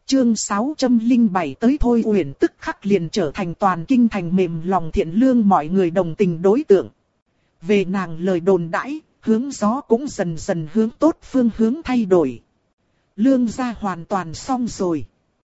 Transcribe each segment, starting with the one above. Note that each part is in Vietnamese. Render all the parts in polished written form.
Chương 607 tới Thôi Uyển tức khắc liền trở thành toàn kinh thành mềm lòng thiện lương mọi người đồng tình đối tượng. Về nàng lời đồn đãi, hướng gió cũng dần dần hướng tốt phương hướng thay đổi. Lương gia hoàn toàn xong rồi.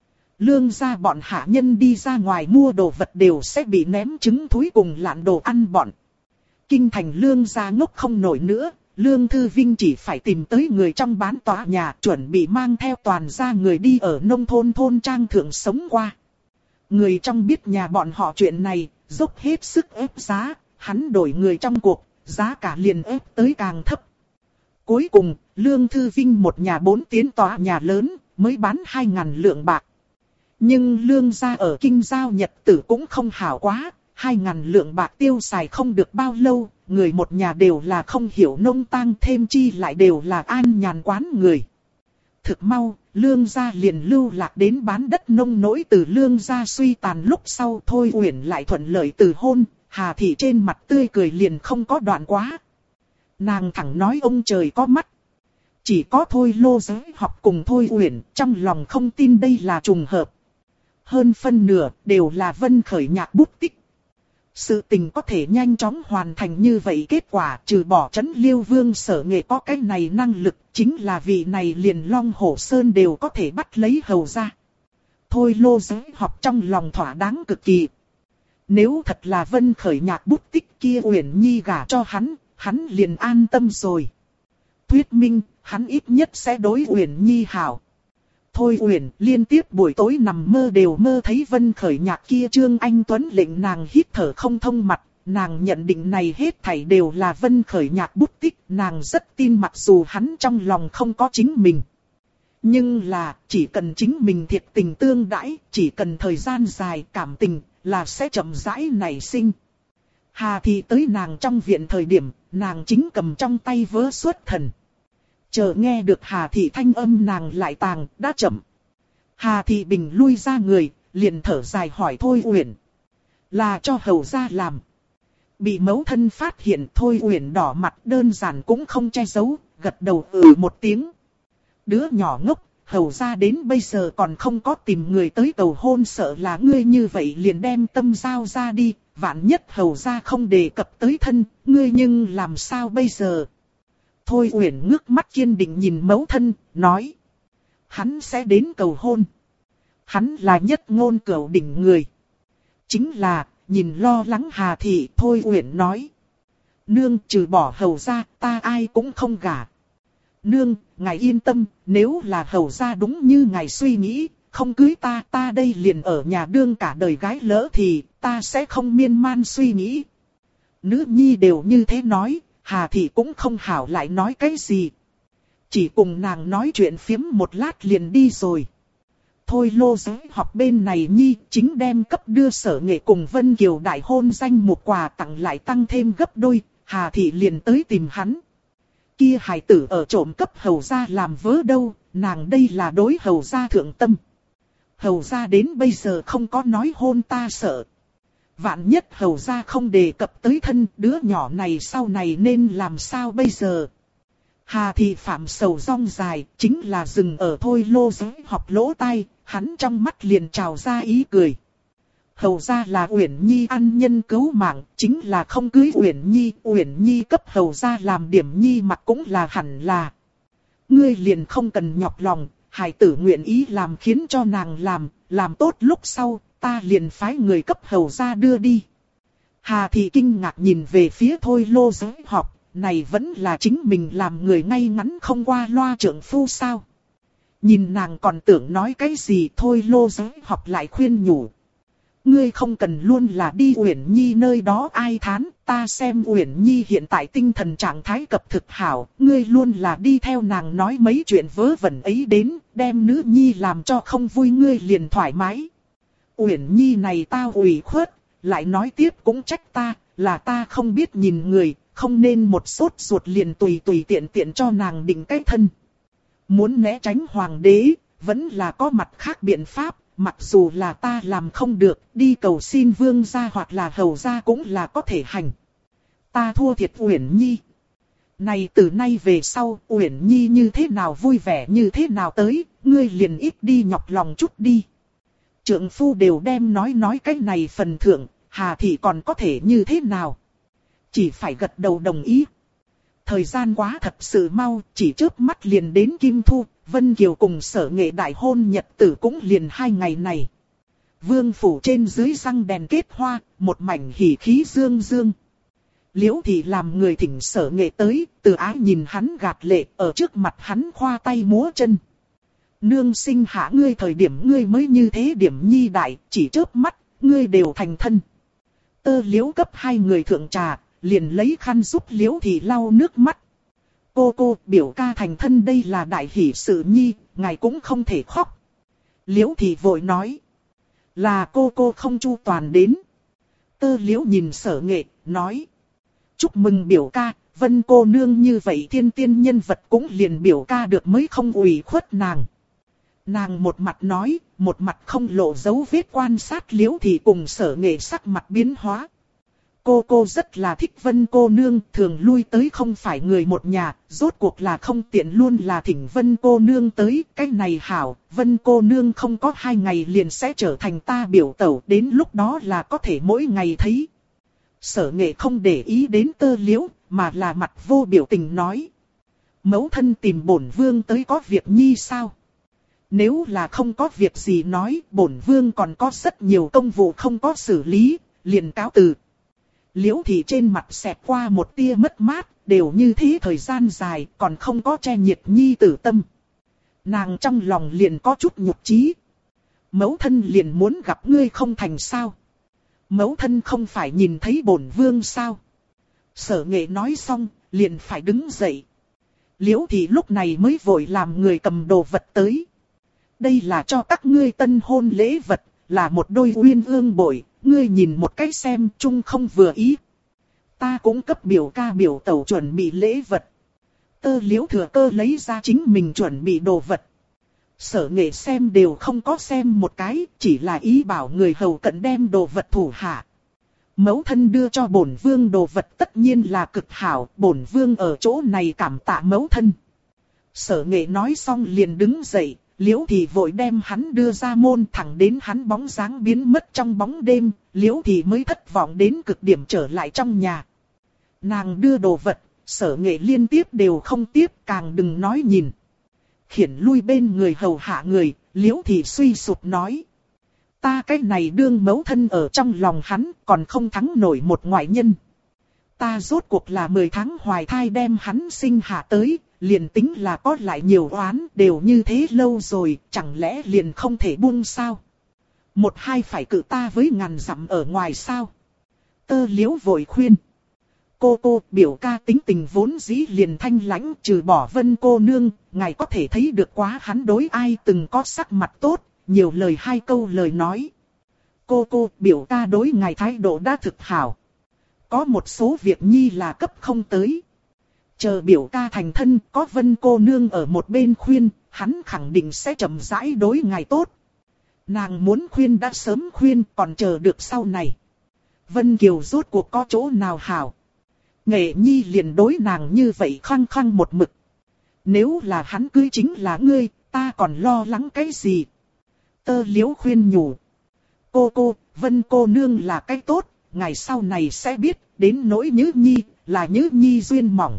Lương gia bọn hạ nhân đi ra ngoài mua đồ vật đều sẽ bị ném trứng thúi cùng lạn đồ ăn bọn. Kinh thành lương gia ngốc không nổi nữa. Lương Thư Vinh chỉ phải tìm tới người trong bán tòa nhà chuẩn bị mang theo toàn gia người đi ở nông thôn thôn trang thượng sống qua. Người trong biết nhà bọn họ chuyện này, dốc hết sức ép giá, hắn đổi người trong cuộc, giá cả liền ép tới càng thấp. Cuối cùng, Lương Thư Vinh một nhà 4 tiến tòa nhà lớn, mới bán 2.000 lượng bạc. Nhưng lương gia ở kinh giao nhật tử cũng không hảo quá, 2.000 lượng bạc tiêu xài không được bao lâu. Người một nhà đều là không hiểu nông tang, thêm chi lại đều là an nhàn quán người. Thực mau, lương gia liền lưu lạc đến bán đất nông nỗi. Từ lương gia suy tàn lúc sau Thôi Uyển lại thuận lợi từ hôn, Hà Thị trên mặt tươi cười liền không có đoạn quá. Nàng thẳng nói ông trời có mắt. Chỉ có Thôi Lô Giới học cùng Thôi Uyển trong lòng không tin đây là trùng hợp. Hơn phân nửa đều là Vân Khởi nhạc bút tích. Sự tình có thể nhanh chóng hoàn thành như vậy, kết quả trừ bỏ Trấn Liêu Vương Sở Nghệ có cái này năng lực, chính là vị này liền Long Hổ Sơn đều có thể bắt lấy hầu ra. Thôi Lô Giới học trong lòng thỏa đáng cực kỳ. Nếu thật là Vân Khởi nhạc bút tích kia Uyển Nhi gả cho hắn liền an tâm rồi. Thuyết minh, hắn ít nhất sẽ đối Uyển Nhi hảo. Thôi Uyển liên tiếp buổi tối nằm mơ đều mơ thấy Vân Khởi nhạc kia Trương Anh Tuấn lệnh nàng hít thở không thông mặt. Nàng nhận định này hết thảy đều là Vân Khởi nhạc bút tích. Nàng rất tin mặc dù hắn trong lòng không có chính mình. Nhưng là chỉ cần chính mình thiệt tình tương đãi, chỉ cần thời gian dài cảm tình là sẽ chậm rãi nảy sinh. Hà Thị tới nàng trong viện thời điểm, nàng chính cầm trong tay vớ xuất thần. Chờ nghe được Hà Thị thanh âm nàng lại tàng, đã chậm. Hà Thị bình lui ra người, liền thở dài hỏi Thôi Uyển. Là cho hầu gia làm. Bị mẫu thân phát hiện Thôi Uyển đỏ mặt đơn giản cũng không che giấu, gật đầu một tiếng. Đứa nhỏ ngốc, hầu gia đến bây giờ còn không có tìm người tới cầu hôn, sợ là ngươi như vậy liền đem tâm giao ra đi. Vạn nhất hầu gia không đề cập tới thân, ngươi nhưng làm sao bây giờ? Thôi Uyển ngước mắt kiên định nhìn mẫu thân, nói. Hắn sẽ đến cầu hôn. Hắn là nhất ngôn cửu đỉnh người. Chính là, nhìn lo lắng Hà Thị, Thôi Uyển nói. Nương, trừ bỏ hầu gia, ta ai cũng không gả. Nương, ngài yên tâm, nếu là hầu gia đúng như ngài suy nghĩ, không cưới ta đây liền ở nhà đương cả đời gái lỡ thì, ta sẽ không miên man suy nghĩ. Nữ nhi đều như thế nói. Hà Thị cũng không hảo lại nói cái gì. Chỉ cùng nàng nói chuyện phiếm một lát liền đi rồi. Thôi Lô Giới học bên này nhi chính đem cấp đưa Sở Nghệ cùng Vân Kiều đại hôn danh một quà tặng lại tăng thêm gấp đôi. Hà Thị liền tới tìm hắn. Kia hài tử ở trộm cấp hầu gia làm vớ đâu, nàng đây là đối hầu gia thượng tâm. Hầu gia đến bây giờ không có nói hôn ta sợ. Vạn nhất hầu gia không đề cập tới thân, đứa nhỏ này sau này nên làm sao bây giờ? Hà Thị phạm sầu rong dài, chính là dừng ở Thôi Lô Giới học lỗ tai, hắn trong mắt liền trào ra ý cười. Hầu gia là Uyển Nhi ăn nhân cứu mạng, chính là không cưới Uyển Nhi cấp hầu gia làm điểm nhi mặc cũng là hẳn là. Ngươi liền không cần nhọc lòng, hài tử nguyện ý làm khiến cho nàng làm tốt lúc sau. Ta liền phái người cấp hầu gia đưa đi. Hà Thị kinh ngạc nhìn về phía Thôi Lô Giới học, này vẫn là chính mình làm người ngay ngắn không qua loa trượng phu sao. Nhìn nàng còn tưởng nói cái gì, Thôi Lô Giới học lại khuyên nhủ. Ngươi không cần luôn là đi Uyển Nhi nơi đó ai thán, ta xem Uyển Nhi hiện tại tinh thần trạng thái cập thực hảo, ngươi luôn là đi theo nàng nói mấy chuyện vớ vẩn ấy đến, đem nữ nhi làm cho không vui ngươi liền thoải mái. Uyển Nhi này tao ủy khuất, lại nói tiếp cũng trách ta, là ta không biết nhìn người, không nên một sốt ruột liền tùy tiện cho nàng định cái thân. Muốn né tránh hoàng đế, vẫn là có mặt khác biện pháp, mặc dù là ta làm không được, đi cầu xin vương gia hoặc là hầu gia cũng là có thể hành. Ta thua thiệt Uyển Nhi. Này từ nay về sau, Uyển Nhi như thế nào vui vẻ như thế nào tới, ngươi liền ít đi nhọc lòng chút đi. Trượng phu đều đem nói cái này phần thượng, Hà thị còn có thể như thế nào? Chỉ phải gật đầu đồng ý. Thời gian quá thật sự mau, chỉ chớp mắt liền đến Kim Thu, Vân Kiều cùng Sở Nghệ đại hôn nhật tử cũng liền 2 ngày này. Vương phủ trên dưới răng đèn kết hoa, một mảnh hỉ khí dương dương. Liễu thị làm người thỉnh Sở Nghệ tới, Từ Ái nhìn hắn gạt lệ, ở trước mặt hắn khoa tay múa chân. Nương sinh hạ ngươi thời điểm ngươi mới như thế điểm nhi đại, chỉ chớp mắt, ngươi đều thành thân. Tơ Liễu cấp 2 người thượng trà, liền lấy khăn giúp Liễu thị lau nước mắt. Cô, biểu ca thành thân đây là đại hỷ sự nhi, ngài cũng không thể khóc. Liễu thị vội nói. Là cô không chu toàn đến. Tơ Liễu nhìn Sở Nghệ, nói. Chúc mừng biểu ca, Vân cô nương như vậy thiên tiên nhân vật cũng liền biểu ca được mới không ủy khuất nàng. Nàng một mặt nói, một mặt không lộ dấu vết quan sát Liễu thị cùng Sở Nghệ sắc mặt biến hóa. Cô rất là thích Vân cô nương, thường lui tới không phải người một nhà, rốt cuộc là không tiện luôn là thỉnh Vân cô nương tới, cái này hảo, Vân cô nương không có 2 ngày liền sẽ trở thành ta biểu tẩu, đến lúc đó là có thể mỗi ngày thấy. Sở Nghệ không để ý đến Tơ Liễu, mà là mặt vô biểu tình nói. Mẫu thân tìm bổn vương tới có việc nhi sao? Nếu là không có việc gì nói, bổn vương còn có rất nhiều công vụ không có xử lý, liền cáo từ. Liễu thị trên mặt xẹt qua một tia mất mát, đều như thế thời gian dài, còn không có che nhiệt nhi tử tâm. Nàng trong lòng liền có chút nhục chí. Mẫu thân liền muốn gặp ngươi không thành sao? Mẫu thân không phải nhìn thấy bổn vương sao? Sở Nghệ nói xong, liền phải đứng dậy. Liễu thị lúc này mới vội làm người cầm đồ vật tới. Đây là cho các ngươi tân hôn lễ vật, là một đôi uyên ương bội, ngươi nhìn một cái xem chung không vừa ý. Ta cũng cấp biểu ca biểu tẩu chuẩn bị lễ vật. Tơ Liễu thừa cơ lấy ra chính mình chuẩn bị đồ vật. Sở Nghệ xem đều không có xem một cái, chỉ là ý bảo người hầu cận đem đồ vật thủ hạ. Mẫu thân đưa cho bổn vương đồ vật tất nhiên là cực hảo, bổn vương ở chỗ này cảm tạ mẫu thân. Sở Nghệ nói xong liền đứng dậy, Liễu thị vội đem hắn đưa ra môn, thẳng đến hắn bóng dáng biến mất trong bóng đêm, Liễu thị mới thất vọng đến cực điểm trở lại trong nhà. Nàng đưa đồ vật, Sở Nghệ liên tiếp đều không tiếp, càng đừng nói nhìn. Khiển lui bên người hầu hạ người, Liễu thị suy sụp nói. Ta cái này đương mẫu thân ở trong lòng hắn, còn không thắng nổi một ngoại nhân. Ta rốt cuộc là 10 tháng hoài thai đem hắn sinh hạ tới, liền tính là có lại nhiều oán, đều như thế lâu rồi, chẳng lẽ liền không thể buông sao? Một hai phải cự ta với ngàn dặm ở ngoài sao? Tơ Liễu vội khuyên. Cô, biểu ca tính tình vốn dĩ liền thanh lãnh, trừ bỏ Vân cô nương, ngài có thể thấy được quá hắn đối ai từng có sắc mặt tốt, nhiều lời 2 câu lời nói. Cô, biểu ca đối ngài thái độ đã thực hảo. Có một số việc nhi là cấp không tới. Chờ biểu ca thành thân, có Vân cô nương ở một bên khuyên, hắn khẳng định sẽ chậm rãi đối ngài tốt. Nàng muốn khuyên đã sớm khuyên, còn chờ được sau này. Vân Kiều rốt cuộc có chỗ nào hảo? Nghệ nhi liền đối nàng như vậy khăng khăng một mực. Nếu là hắn cưới chính là ngươi, ta còn lo lắng cái gì? Tơ Liễu khuyên nhủ. Cô, Vân cô nương là cái tốt, ngày sau này sẽ biết, đến nỗi Nhữ Nhi, là Nhữ Nhi duyên mỏng.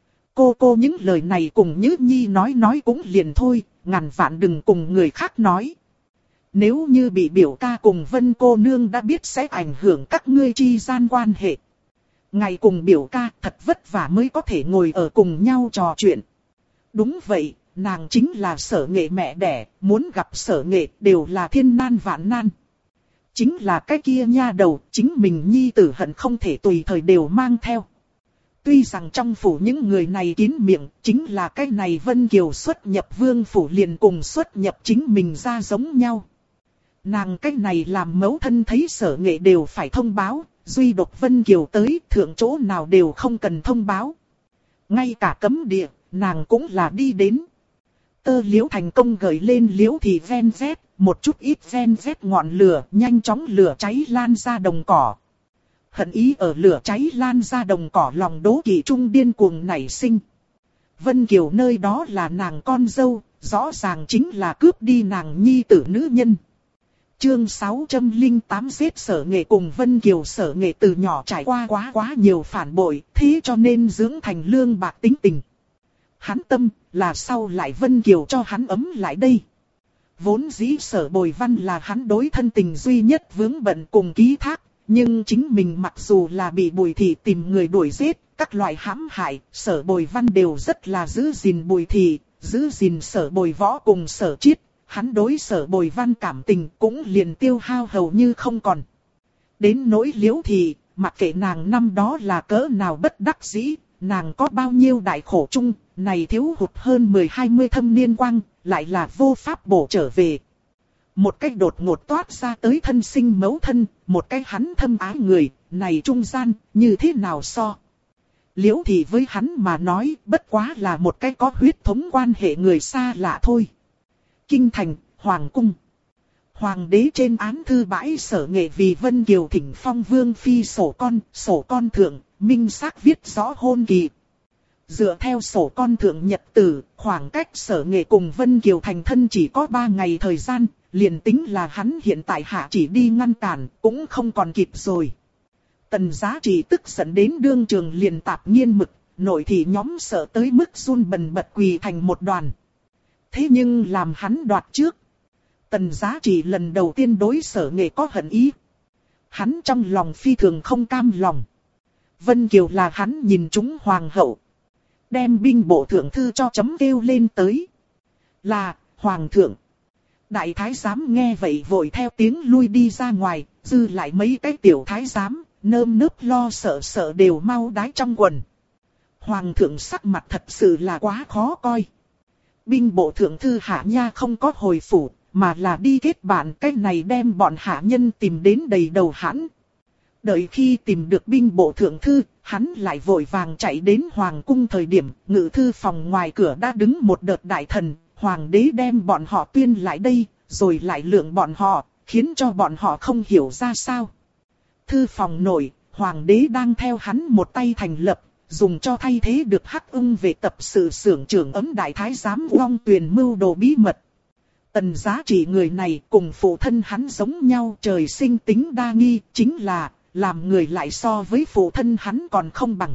Cô những lời này cùng Nhữ Nhi nói cũng liền thôi, ngàn vạn đừng cùng người khác nói. Nếu như bị biểu ca cùng Vân cô nương đã biết sẽ ảnh hưởng các ngươi chi gian quan hệ. Ngày cùng biểu ca thật vất vả mới có thể ngồi ở cùng nhau trò chuyện. Đúng vậy, nàng chính là Sở Nghệ mẹ đẻ, muốn gặp Sở Nghệ đều là thiên nan vạn nan. Chính là cái kia nha đầu, chính mình nhi tử hận không thể tùy thời đều mang theo. Tuy rằng trong phủ những người này kín miệng, chính là cái này Vân Kiều xuất nhập vương phủ liền cùng xuất nhập chính mình ra giống nhau. Nàng cái này làm mẫu thân thấy Sở Nghệ đều phải thông báo, duy độc Vân Kiều tới thượng chỗ nào đều không cần thông báo. Ngay cả cấm địa, nàng cũng là đi đến. Tơ Liễu thành công gợi lên Liễu thì ven vét, một chút ít ven vét ngọn lửa, nhanh chóng lửa cháy lan ra đồng cỏ. hận ý ở lửa cháy lan ra đồng cỏ lòng đố kỵ trung điên cuồng nảy sinh. Vân Kiều nơi đó là nàng con dâu, rõ ràng chính là cướp đi nàng nhi tử nữ nhân. Chương 608 giết Sở Nghệ cùng Vân Kiều. Sở Nghệ từ nhỏ trải qua quá nhiều phản bội, thế cho nên dưỡng thành lương bạc tính tình. Hắn tâm là sau lại Vân Kiều cho hắn ấm lại đây. Vốn dĩ Sở Bồi Văn là hắn đối thân tình duy nhất vướng bận cùng ký thác, nhưng chính mình mặc dù là bị Bùi Thị tìm người đuổi giết, các loại hãm hại, Sở Bồi Văn đều rất là giữ gìn Bùi Thị, giữ gìn Sở Bồi Võ cùng Sở Chiết. Hắn đối Sở Bồi Văn cảm tình cũng liền tiêu hao hầu như không còn. Đến nỗi Liễu Thị, mặc kệ nàng năm đó là cỡ nào bất đắc dĩ, nàng có bao nhiêu đại khổ chung, này thiếu hụt hơn 10-20 thâm niên quang, lại là vô pháp bổ trở về. Một cách đột ngột toát ra tới thân sinh mẫu thân, một cách hắn thâm ái người, này trung gian, như thế nào so. Liễu Thị với hắn mà nói, bất quá là một cái có huyết thống quan hệ người xa lạ thôi. Kinh thành, Hoàng cung. Hoàng đế trên án thư bãi Sở Nghệ vì Vân Kiều thỉnh phong vương phi sổ con thượng, minh xác viết rõ hôn kỳ. Dựa theo sổ con thượng nhật tử, khoảng cách Sở Nghệ cùng Vân Kiều thành thân chỉ có 3 ngày thời gian, liền tính là hắn hiện tại hạ chỉ đi ngăn cản, cũng không còn kịp rồi. Tần Giá Trị tức giận đến đương trường liền tạp nghiên mực, nội thị nhóm sợ tới mức run bần bật quỳ thành một đoàn. Thế nhưng làm hắn đoạt trước. Tần Giá Trị lần đầu tiên đối Sở Nghệ có hận ý. Hắn trong lòng phi thường không cam lòng. Vân Kiều là hắn nhìn trúng hoàng hậu. Đem binh bộ thượng thư cho chấm kêu lên tới. Là, hoàng thượng. Đại thái giám nghe vậy vội theo tiếng lui đi ra ngoài, dư lại mấy cái tiểu thái giám, nơm nớp lo sợ đều mau đái trong quần. Hoàng thượng sắc mặt thật sự là quá khó coi. Binh bộ thượng thư hạ nha không có hồi phủ, mà là đi kết bạn, cách này đem bọn hạ nhân tìm đến đầy đầu hãn. Đợi khi tìm được binh bộ thượng thư, hắn lại vội vàng chạy đến hoàng cung. Thời điểm ngự thư phòng ngoài cửa đã đứng một đợt đại thần, hoàng đế đem bọn họ tuyên lại đây, rồi lại lượng bọn họ, khiến cho bọn họ không hiểu ra sao. Thư phòng nội, hoàng đế đang theo hắn một tay thành lập, dùng cho thay thế được Hắc Ưng về tập sự xưởng trưởng ấm đại thái giám Long Tuyền mưu đồ bí mật. Tần Giá Trị người này cùng phụ thân hắn giống nhau, trời sinh tính đa nghi, chính là làm người lại so với phụ thân hắn còn không bằng.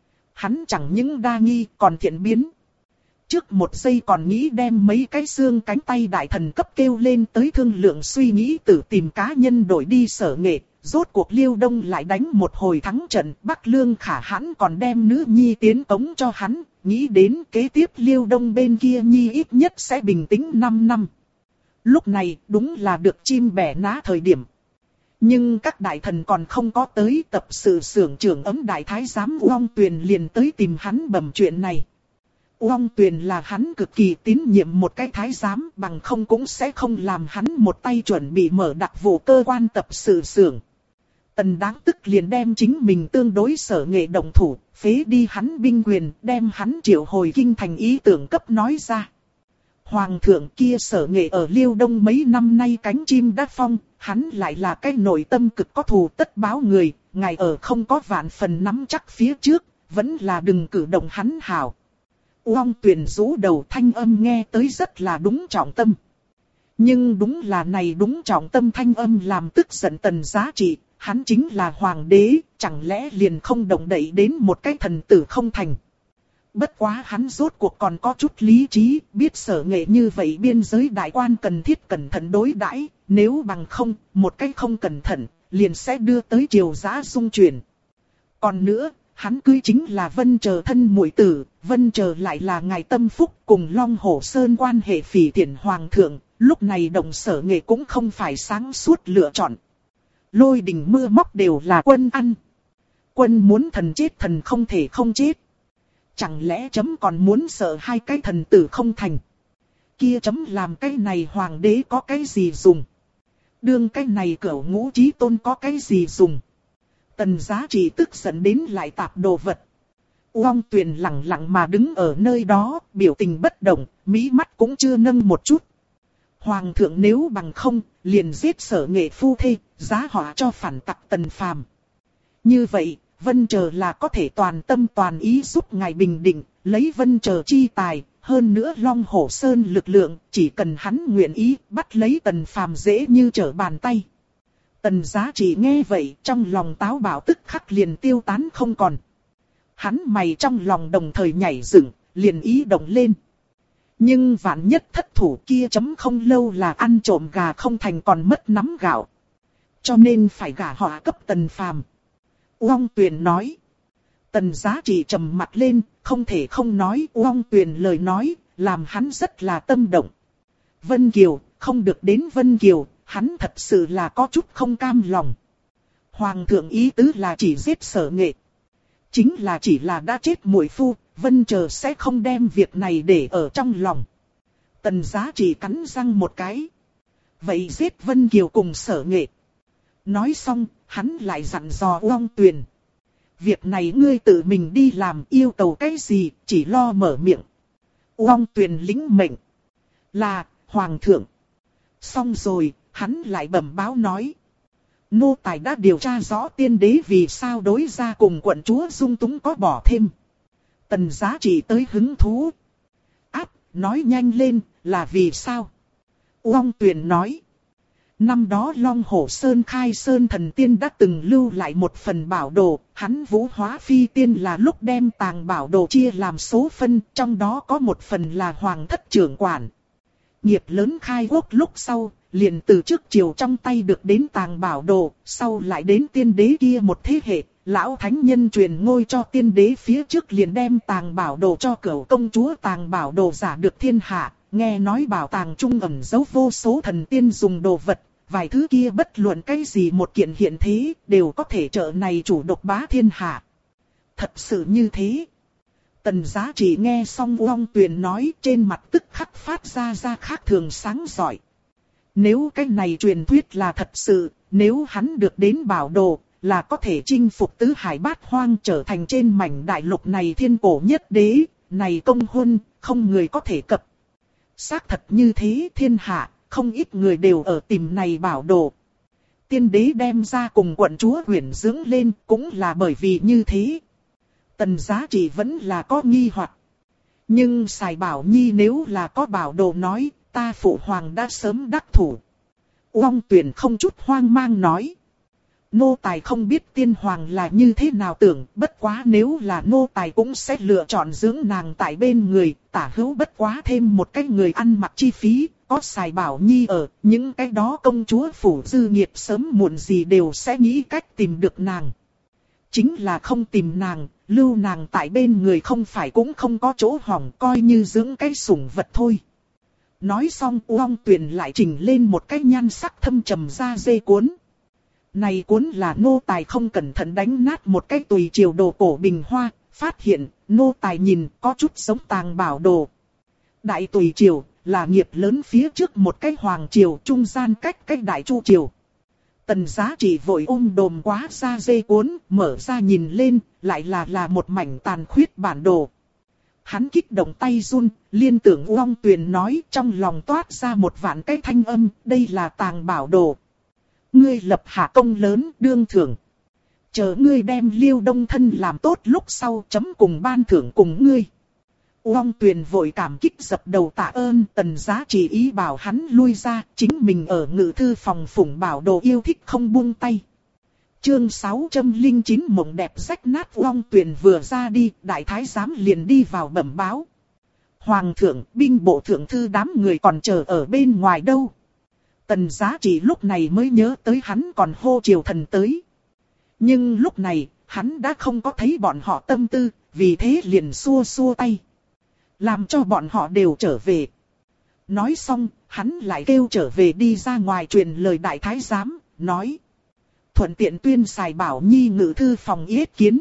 Hắn chẳng những đa nghi còn thiện biến. Trước một giây còn nghĩ đem mấy cái xương cánh tay đại thần cấp kêu lên tới thương lượng suy nghĩ tự tìm cá nhân đổi đi Sở Nghệ. Rốt cuộc Liêu Đông lại đánh một hồi thắng trận, Bắc Lương Khả hãn còn đem nữ nhi tiến cống cho hắn, nghĩ đến kế tiếp Liêu Đông bên kia nhi ít nhất sẽ bình tĩnh 5 năm. Lúc này đúng là được chim bẻ ná thời điểm. Nhưng các đại thần còn không có tới, tập sự xưởng trưởng ấm đại thái giám Uông Tuyền liền tới tìm hắn bẩm chuyện này. Uông Tuyền là hắn cực kỳ tín nhiệm một cái thái giám, bằng không cũng sẽ không làm hắn một tay chuẩn bị mở đặc vụ cơ quan tập sự xưởng. Tần Đáng tức liền đem chính mình tương đối Sở Nghệ động thủ, phế đi hắn binh quyền, đem hắn triệu hồi kinh thành ý tưởng cấp nói ra. Hoàng thượng kia Sở Nghệ ở Liêu Đông mấy năm nay cánh chim đã phong, hắn lại là cái nội tâm cực có thù tất báo người, ngài ở không có vạn phần nắm chắc phía trước, vẫn là đừng cử động hắn hảo. Uông Tuyền rũ đầu, thanh âm nghe tới rất là đúng trọng tâm. Nhưng đúng là này đúng trọng tâm thanh âm làm tức giận Tần Giá Trị. Hắn chính là hoàng đế, chẳng lẽ liền không động đậy đến một cái thần tử không thành. Bất quá hắn rốt cuộc còn có chút lý trí, biết Sở Nghệ như vậy biên giới đại quan cần thiết cẩn thận đối đãi, nếu bằng không, một cái không cẩn thận, liền sẽ đưa tới triều giã xung chuyển. Còn nữa, hắn cưới chính là Vân Chờ thân muội tử, Vân Chờ lại là ngài tâm phúc cùng Long Hổ Sơn quan hệ phỉ thiện hoàng thượng, lúc này động Sở Nghệ cũng không phải sáng suốt lựa chọn. Lôi đình mưa móc đều là quân ăn. Quân muốn thần chết thần không thể không chết. Chẳng lẽ chấm còn muốn sợ hai cái thần tử không thành. Kia chấm làm cái này hoàng đế có cái gì dùng. Đương cái này cửu ngũ chí tôn có cái gì dùng. Tần Giá Trị tức giận đến lại tạp đồ vật. Uông Tuyền lặng lặng mà đứng ở nơi đó, biểu tình bất động, mí mắt cũng chưa nâng một chút. Hoàng thượng nếu bằng không, liền giết Sở Nghệ phu thê, giá họa cho phản tặc Tần Phàm. Như vậy, Vân Chờ là có thể toàn tâm toàn ý giúp ngài bình định, lấy Vân Chờ chi tài, hơn nữa Long Hổ Sơn lực lượng, chỉ cần hắn nguyện ý, bắt lấy Tần Phàm dễ như trở bàn tay. Tần Giá Trị nghe vậy, trong lòng táo bạo tức khắc liền tiêu tán không còn. Hắn mày trong lòng đồng thời nhảy dựng, liền ý động lên. Nhưng vạn nhất thất thủ kia chấm không lâu là ăn trộm gà không thành còn mất nắm gạo. Cho nên phải gả họ cấp Tần Phàm. Uông Tuyền nói. Tần Giá Trị trầm mặt lên, không thể không nói Uông Tuyền lời nói, làm hắn rất là tâm động. Vân Kiều, không được đến Vân Kiều, hắn thật sự là có chút không cam lòng. Hoàng thượng ý tứ là chỉ giết Sở Nghệ. Chính là chỉ là đã chết muội phu, Vân Chờ sẽ không đem việc này để ở trong lòng. Tần Giá Trị cắn răng một cái. Vậy giết Vân Kiều cùng Sở Nghệ. Nói xong, hắn lại dặn dò Uông Tuyền. Việc này ngươi tự mình đi làm, yêu cầu cái gì, chỉ lo mở miệng. Uông Tuyền lĩnh mệnh. Là, Hoàng thượng. Xong rồi, hắn lại bẩm báo nói. Nô tài đã điều tra rõ tiên đế vì sao đối ra cùng quận chúa dung túng có bỏ thêm. Tần Giá Trị tới hứng thú. Áp, nói nhanh lên, là vì sao? Uông Tuyền nói. Năm đó Long Hổ Sơn khai sơn thần tiên đã từng lưu lại một phần bảo đồ, hắn Vũ Hóa Phi Tiên là lúc đem tàng bảo đồ chia làm số phân, trong đó có một phần là Hoàng thất trưởng quản. Nghiệp lớn khai quốc lúc sau, liền từ trước triều trong tay được đến tàng bảo đồ, sau lại đến tiên đế kia một thế hệ, lão thánh nhân truyền ngôi cho tiên đế phía trước liền đem tàng bảo đồ cho cửu công chúa, tàng bảo đồ giả được thiên hạ, nghe nói bảo tàng trung ẩn giấu vô số thần tiên dùng đồ vật, vài thứ kia bất luận cái gì một kiện hiện thế, đều có thể trợ này chủ độc bá thiên hạ. Thật sự như thế. Tần Giá Trị nghe xong Uông Tuyền nói, trên mặt tức khắc phát ra khác thường sáng giỏi. Nếu cái này truyền thuyết là thật sự, nếu hắn được đến bảo đồ, là có thể chinh phục tứ hải bát hoang, trở thành trên mảnh đại lục này thiên cổ nhất đế, này công huân, không người có thể cập. Xác thật như thế, thiên hạ, không ít người đều ở tìm này bảo đồ. Tiên đế đem ra cùng quận chúa huyển dưỡng lên, cũng là bởi vì như thế. Tần Giá Trị vẫn là có nghi hoặc. Nhưng Sài Bảo Nhi nếu là có bảo đồ nói, ta phụ hoàng đã sớm đắc thủ. Uông Tuyền không chút hoang mang nói. Nô tài không biết tiên hoàng là như thế nào tưởng, bất quá nếu là nô tài cũng sẽ lựa chọn dưỡng nàng tại bên người, tả hữu bất quá thêm một cái người ăn mặc chi phí, có Sài Bảo Nhi ở, những cái đó công chúa phủ dư nghiệp sớm muộn gì đều sẽ nghĩ cách tìm được nàng. Chính là không tìm nàng, lưu nàng tại bên người không phải cũng không có chỗ hỏng, coi như dưỡng cái sủng vật thôi. Nói xong Uông Tuyền lại chỉnh lên một cái nhan sắc thâm trầm da dê cuốn. Này cuốn là nô tài không cẩn thận đánh nát một cái tùy triều đồ cổ bình hoa, phát hiện nô tài nhìn có chút giống tàng bảo đồ. Đại tùy triều là nghiệp lớn phía trước một cái hoàng triều, trung gian cách cái đại chu triều. Tần Giá Trị vội ôm đồm quá da dê cuốn, mở ra nhìn lên, lại là một mảnh tàn khuyết bản đồ. Hắn kích động tay run, liên tưởng Uông Tuyền nói, trong lòng toát ra một vạn cái thanh âm, đây là tàng bảo đồ. Ngươi lập hạ công lớn, đương thưởng. Chờ ngươi đem Liêu Đông thân làm tốt lúc sau, chấm cùng ban thưởng cùng ngươi. Uông Tuyền vội cảm kích dập đầu tạ ơn. Tần Giá Trị ý bảo hắn lui ra, chính mình ở ngự thư phòng phụng bảo đồ yêu thích không buông tay. Chương 609 mộng đẹp rách nát. Uông Tuyền vừa ra đi, đại thái giám liền đi vào bẩm báo. Hoàng thượng, binh bộ thượng thư đám người còn chờ ở bên ngoài đâu. Tần Giá Trị lúc này mới nhớ tới hắn còn hô triều thần tới. Nhưng lúc này, hắn đã không có thấy bọn họ tâm tư, vì thế liền xua xua tay. Làm cho bọn họ đều trở về. Nói xong, hắn lại kêu trở về đi ra ngoài truyền lời đại thái giám, nói. Thuận tiện tuyên Sài Bảo Nhi ngự thư phòng yết kiến.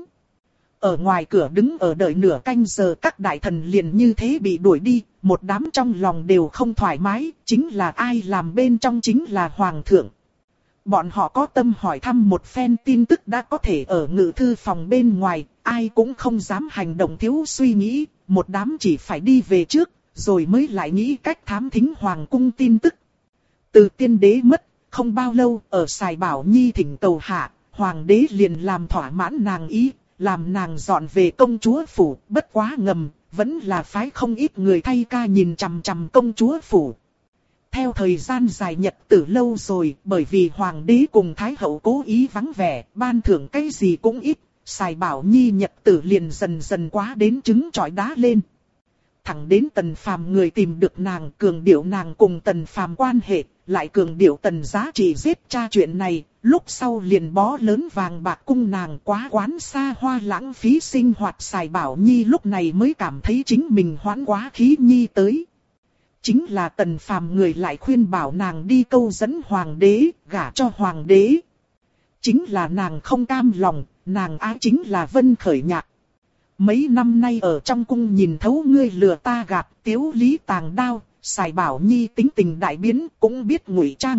Ở ngoài cửa đứng ở đợi nửa canh giờ, các đại thần liền như thế bị đuổi đi, một đám trong lòng đều không thoải mái, chính là ai làm bên trong chính là hoàng thượng. Bọn họ có tâm hỏi thăm một phen tin tức đã có thể ở ngự thư phòng bên ngoài, ai cũng không dám hành động thiếu suy nghĩ, một đám chỉ phải đi về trước, rồi mới lại nghĩ cách thám thính hoàng cung tin tức. Từ tiên đế mất, không bao lâu, ở Sài Bảo Nhi thỉnh cầu hạ, hoàng đế liền làm thỏa mãn nàng ý, làm nàng dọn về công chúa phủ, bất quá ngầm, vẫn là phái không ít người thay ca nhìn chằm chằm công chúa phủ. Theo thời gian dài nhật tử lâu rồi, bởi vì hoàng đế cùng thái hậu cố ý vắng vẻ, ban thưởng cái gì cũng ít, Sài Bảo Nhi nhật tử liền dần dần quá đến trứng trọi đá lên. Thẳng đến Tần Phàm người tìm được nàng, cường điệu nàng cùng Tần Phàm quan hệ, lại cường điệu Tần Giá Trị giết cha chuyện này, lúc sau liền bó lớn vàng bạc cung nàng quá quán xa hoa lãng phí sinh hoạt. Sài Bảo Nhi lúc này mới cảm thấy chính mình hoãn quá khí nhi tới. Chính là Tần Phàm người lại khuyên bảo nàng đi câu dẫn hoàng đế, gả cho hoàng đế. Chính là nàng không cam lòng, nàng ái chính là Vân Khởi Nhạc. Mấy năm nay ở trong cung nhìn thấu ngươi lừa ta gạt, tiếu lý tàng đao, Sài Bảo Nhi tính tình đại biến, cũng biết ngụy trang.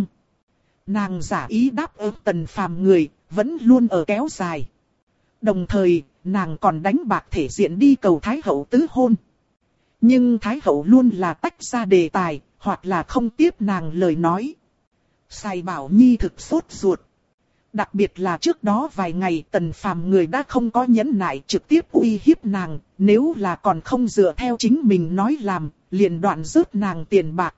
Nàng giả ý đáp ứng Tần Phàm người, vẫn luôn ở kéo dài. Đồng thời, nàng còn đánh bạc thể diện đi cầu Thái hậu tứ hôn. Nhưng Thái hậu luôn là tách ra đề tài, hoặc là không tiếp nàng lời nói. Sài Bảo Nhi thực sốt ruột. Đặc biệt là trước đó vài ngày Tần Phàm người đã không có nhẫn nại trực tiếp uy hiếp nàng, nếu là còn không dựa theo chính mình nói làm, liền đoạn rớt nàng tiền bạc.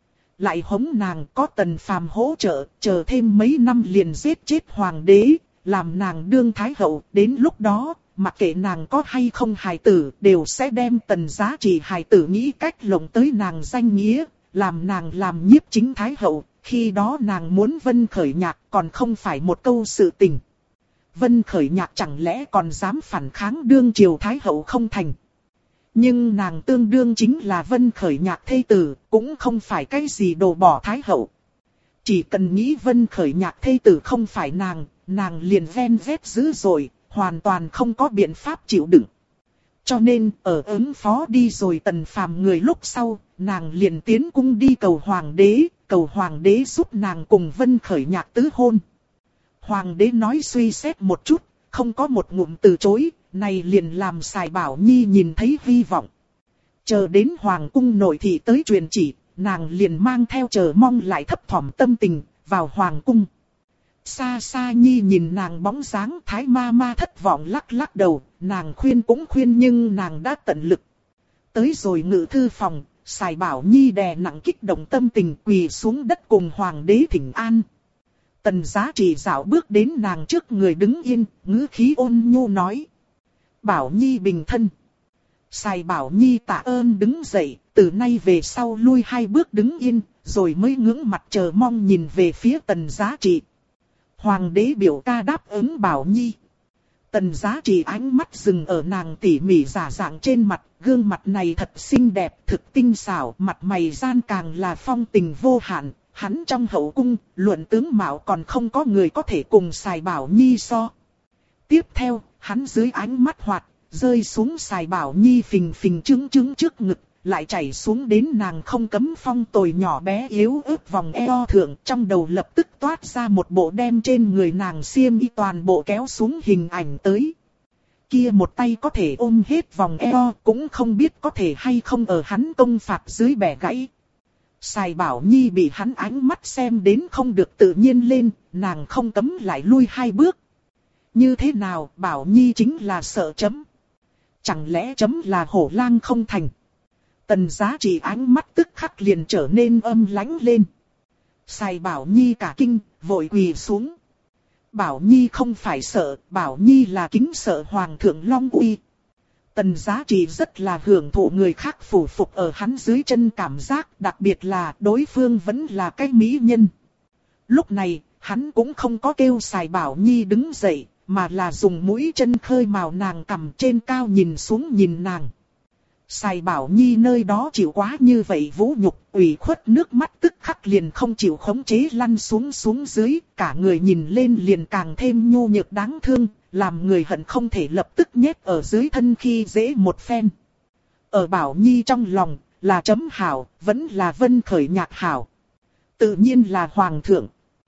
Lại hống nàng có Tần Phàm hỗ trợ, chờ thêm mấy năm liền giết chết hoàng đế, làm nàng đương thái hậu, đến lúc đó, mặc kệ nàng có hay không hài tử, đều sẽ đem Tần Giá Trị hài tử nghĩ cách lồng tới nàng danh nghĩa, làm nàng làm nhiếp chính thái hậu. Khi đó nàng muốn Vân Khởi Nhạc còn không phải một câu sự tình. Vân Khởi Nhạc chẳng lẽ còn dám phản kháng đương triều thái hậu không thành. Nhưng nàng tương đương chính là Vân Khởi Nhạc thê tử, cũng không phải cái gì đồ bỏ thái hậu. Chỉ cần nghĩ Vân Khởi Nhạc thê tử không phải nàng liền ven vét dữ dội, hoàn toàn không có biện pháp chịu đựng. Cho nên, ở ứng phó đi rồi Tần Phàm người lúc sau, nàng liền tiến cung đi cầu hoàng đế giúp nàng cùng Vân Khởi Nhạc tứ hôn. Hoàng đế nói suy xét một chút, không có một ngụm từ chối, này liền làm Sài Bảo Nhi nhìn thấy hy vọng. Chờ đến hoàng cung nội thị tới truyền chỉ, nàng liền mang theo chờ mong lại thấp thỏm tâm tình, vào hoàng cung. Xa xa Nhi nhìn nàng bóng dáng thái ma ma thất vọng lắc lắc đầu, nàng khuyên cũng khuyên nhưng nàng đã tận lực. Tới rồi ngự thư phòng, Sài Bảo Nhi đè nặng kích động tâm tình quỳ xuống đất cùng hoàng đế thỉnh an. Tần Giá Trị dạo bước đến nàng trước người đứng yên, ngữ khí ôn nhu nói. Bảo Nhi bình thân. Sài Bảo Nhi tạ ơn đứng dậy, từ nay về sau lui 2 bước đứng yên, rồi mới ngưỡng mặt chờ mong nhìn về phía Tần Giá Trị. Hoàng đế biểu ca đáp ứng Bảo Nhi. Tần Giá Trị ánh mắt dừng ở nàng tỉ mỉ giả dạng trên mặt, gương mặt này thật xinh đẹp, thực tinh xảo, mặt mày gian càng là phong tình vô hạn. Hắn trong hậu cung, luận tướng mạo còn không có người có thể cùng Sài Bảo Nhi so. Tiếp theo, hắn dưới ánh mắt hoạt, rơi xuống Sài Bảo Nhi phình phình trứng trứng trước ngực, lại chảy xuống đến nàng không cấm phong tồi nhỏ bé yếu ớt vòng eo thượng, trong đầu lập tức toát ra một bộ đem trên người nàng xiêm y toàn bộ kéo xuống hình ảnh tới. Kia một tay có thể ôm hết vòng eo, cũng không biết có thể hay không ở hắn công phạt dưới bẻ gãy. Sài Bảo Nhi bị hắn ánh mắt xem đến không được tự nhiên lên, nàng không cấm lại lui 2 bước. Như thế nào, Bảo Nhi chính là sợ chấm. Chẳng lẽ chấm là hổ lang không thành. Tần Giá Trị ánh mắt tức khắc liền trở nên âm lãnh lên. Sài Bảo Nhi cả kinh, vội quỳ xuống. Bảo Nhi không phải sợ, Bảo Nhi là kính sợ Hoàng thượng Long Uy. Tần Giá Trị rất là hưởng thụ người khác phủ phục ở hắn dưới chân cảm giác, đặc biệt là đối phương vẫn là cái mỹ nhân. Lúc này, hắn cũng không có kêu Sài Bảo Nhi đứng dậy, mà là dùng mũi chân khơi mào nàng cằm trên cao nhìn xuống nhìn nàng. Sài Bảo Nhi nơi đó chịu quá như vậy vũ nhục, ủy khuất nước mắt tức khắc liền không chịu khống chế lăn xuống dưới, cả người nhìn lên liền càng thêm nhu nhược đáng thương, làm người hận không thể lập tức nhét ở dưới thân khi dễ một phen. Ở Bảo Nhi trong lòng, là chấm hảo, vẫn là Vân Khởi Nhạc hảo. Tự nhiên là Hoàng thượng.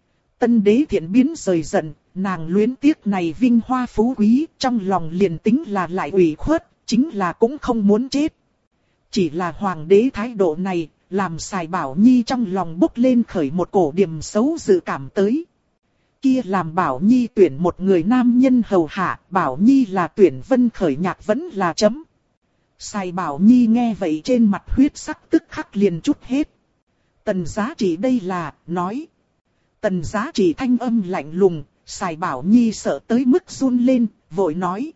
Tân đế thiện biến rời giận, nàng luyến tiếc này vinh hoa phú quý, trong lòng liền tính là lại ủy khuất, chính là cũng không muốn chết. Chỉ là hoàng đế thái độ này, làm Sài Bảo Nhi trong lòng bốc lên khởi một cổ điểm xấu dự cảm tới. kia làm Bảo Nhi tuyển một người nam nhân hầu hạ, Bảo Nhi là tuyển Vân Khởi Nhạc vẫn là chấm. Sài Bảo Nhi nghe vậy trên mặt huyết sắc tức khắc liền chút hết. Tần Giá Trị đây là, nói. Tần Giá Trị thanh âm lạnh lùng, Sài Bảo Nhi sợ tới mức run lên, vội nói.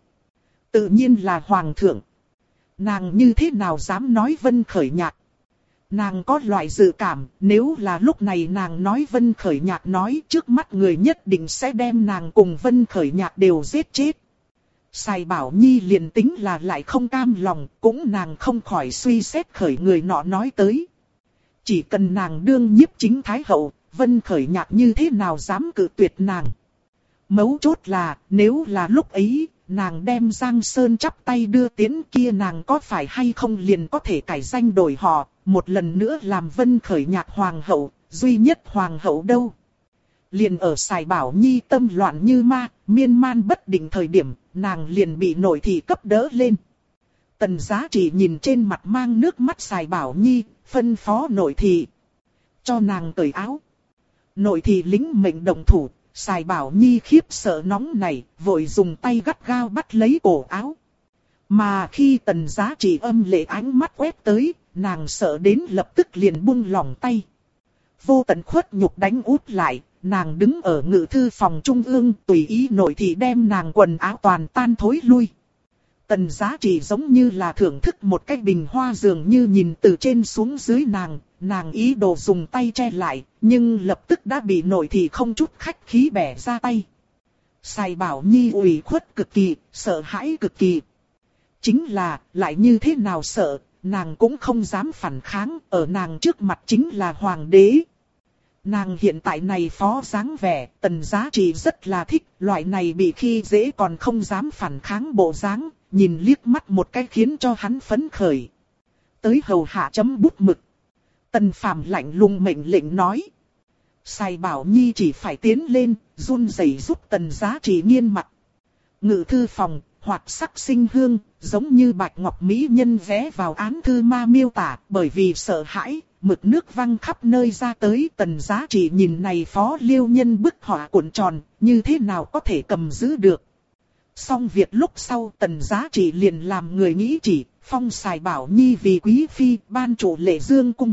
Tự nhiên là Hoàng thượng. Nàng như thế nào dám nói Vân Khởi Nhạc. Nàng có loại dự cảm, nếu là lúc này nàng nói Vân Khởi Nhạc nói trước mắt người nhất định sẽ đem nàng cùng Vân Khởi Nhạc đều giết chết. Sài Bảo Nhi liền tính là lại không cam lòng, cũng nàng không khỏi suy xét khởi người nọ nói tới. Chỉ cần nàng đương nhiếp chính thái hậu, Vân Khởi Nhạc như thế nào dám cự tuyệt nàng. Mấu chốt là, nếu là lúc ấy, nàng đem Giang Sơn chắp tay đưa tiến kia nàng có phải hay không liền có thể cải danh đổi họ, một lần nữa làm Vân Khởi Nhạc hoàng hậu, duy nhất hoàng hậu đâu. Liền ở Sài Bảo Nhi tâm loạn như ma, miên man bất định thời điểm, nàng liền bị nội thị cấp đỡ lên. Tần Giá Trị nhìn trên mặt mang nước mắt Sài Bảo Nhi, phân phó nội thị. Cho nàng cởi áo. Nội thị lính mệnh động thủ, Sài Bảo Nhi khiếp sợ nóng này, vội dùng tay gắt gao bắt lấy cổ áo. Mà khi Tần Giá Trị âm lệ ánh mắt quét tới, nàng sợ đến lập tức liền buông lỏng tay. Vô tận khuất nhục đánh út lại, nàng đứng ở ngự thư phòng trung ương tùy ý nội thị đem nàng quần áo toàn tan thối lui. Tần Giá Trị giống như là thưởng thức một cái bình hoa dường như nhìn từ trên xuống dưới nàng ý đồ dùng tay che lại, nhưng lập tức đã bị nội thị không chút khách khí bẻ ra tay. Sài Bảo Nhi ủy khuất cực kỳ, sợ hãi cực kỳ. Chính là, lại như thế nào sợ, nàng cũng không dám phản kháng, ở nàng trước mặt chính là hoàng đế. Nàng hiện tại này phó dáng vẻ, Tần Giá Trị rất là thích, loại này bị khi dễ còn không dám phản kháng bộ dáng, nhìn liếc mắt một cái khiến cho hắn phấn khởi. Tới hầu hạ chấm bút mực. Tần Phàm lạnh lùng mệnh lệnh nói. Sài Bảo Nhi chỉ phải tiến lên, run rẩy giúp Tần Giá Trị nghiên mặt. Ngự thư phòng, hoạt sắc sinh hương, giống như bạch ngọc mỹ nhân vé vào án thư ma miêu tả, bởi vì sợ hãi. Mực nước văng khắp nơi ra tới. Tần Giá Trị nhìn này phó liêu nhân bức họa cuộn tròn, như thế nào có thể cầm giữ được. Xong việc lúc sau Tần Giá Trị liền làm người nghĩ chỉ, phong Sài Bảo Nhi vì quý phi ban chủ lệ dương cung.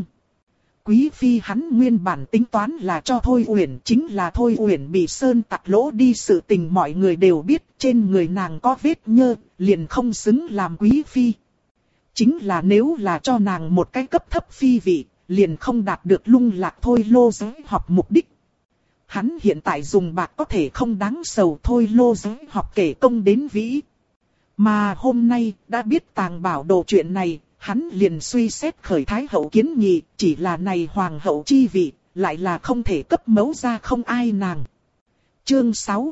Quý phi hắn nguyên bản tính toán là cho Thôi Uyển, chính là Thôi Uyển bị sơn tặc lỗ đi sự tình mọi người đều biết, trên người nàng có vết nhơ, liền không xứng làm quý phi. Chính là nếu là cho nàng một cái cấp thấp phi vị, liền không đạt được lung lạc Thôi Lô giới học mục đích. Hắn hiện tại dùng bạc có thể không đáng sầu Thôi Lô giới học kể công đến vĩ. Mà hôm nay đã biết tàng bảo đồ chuyện này, hắn liền suy xét khởi thái hậu kiến nghị, chỉ là này hoàng hậu chi vị, lại là không thể cấp mẫu ra không ai nàng. Chương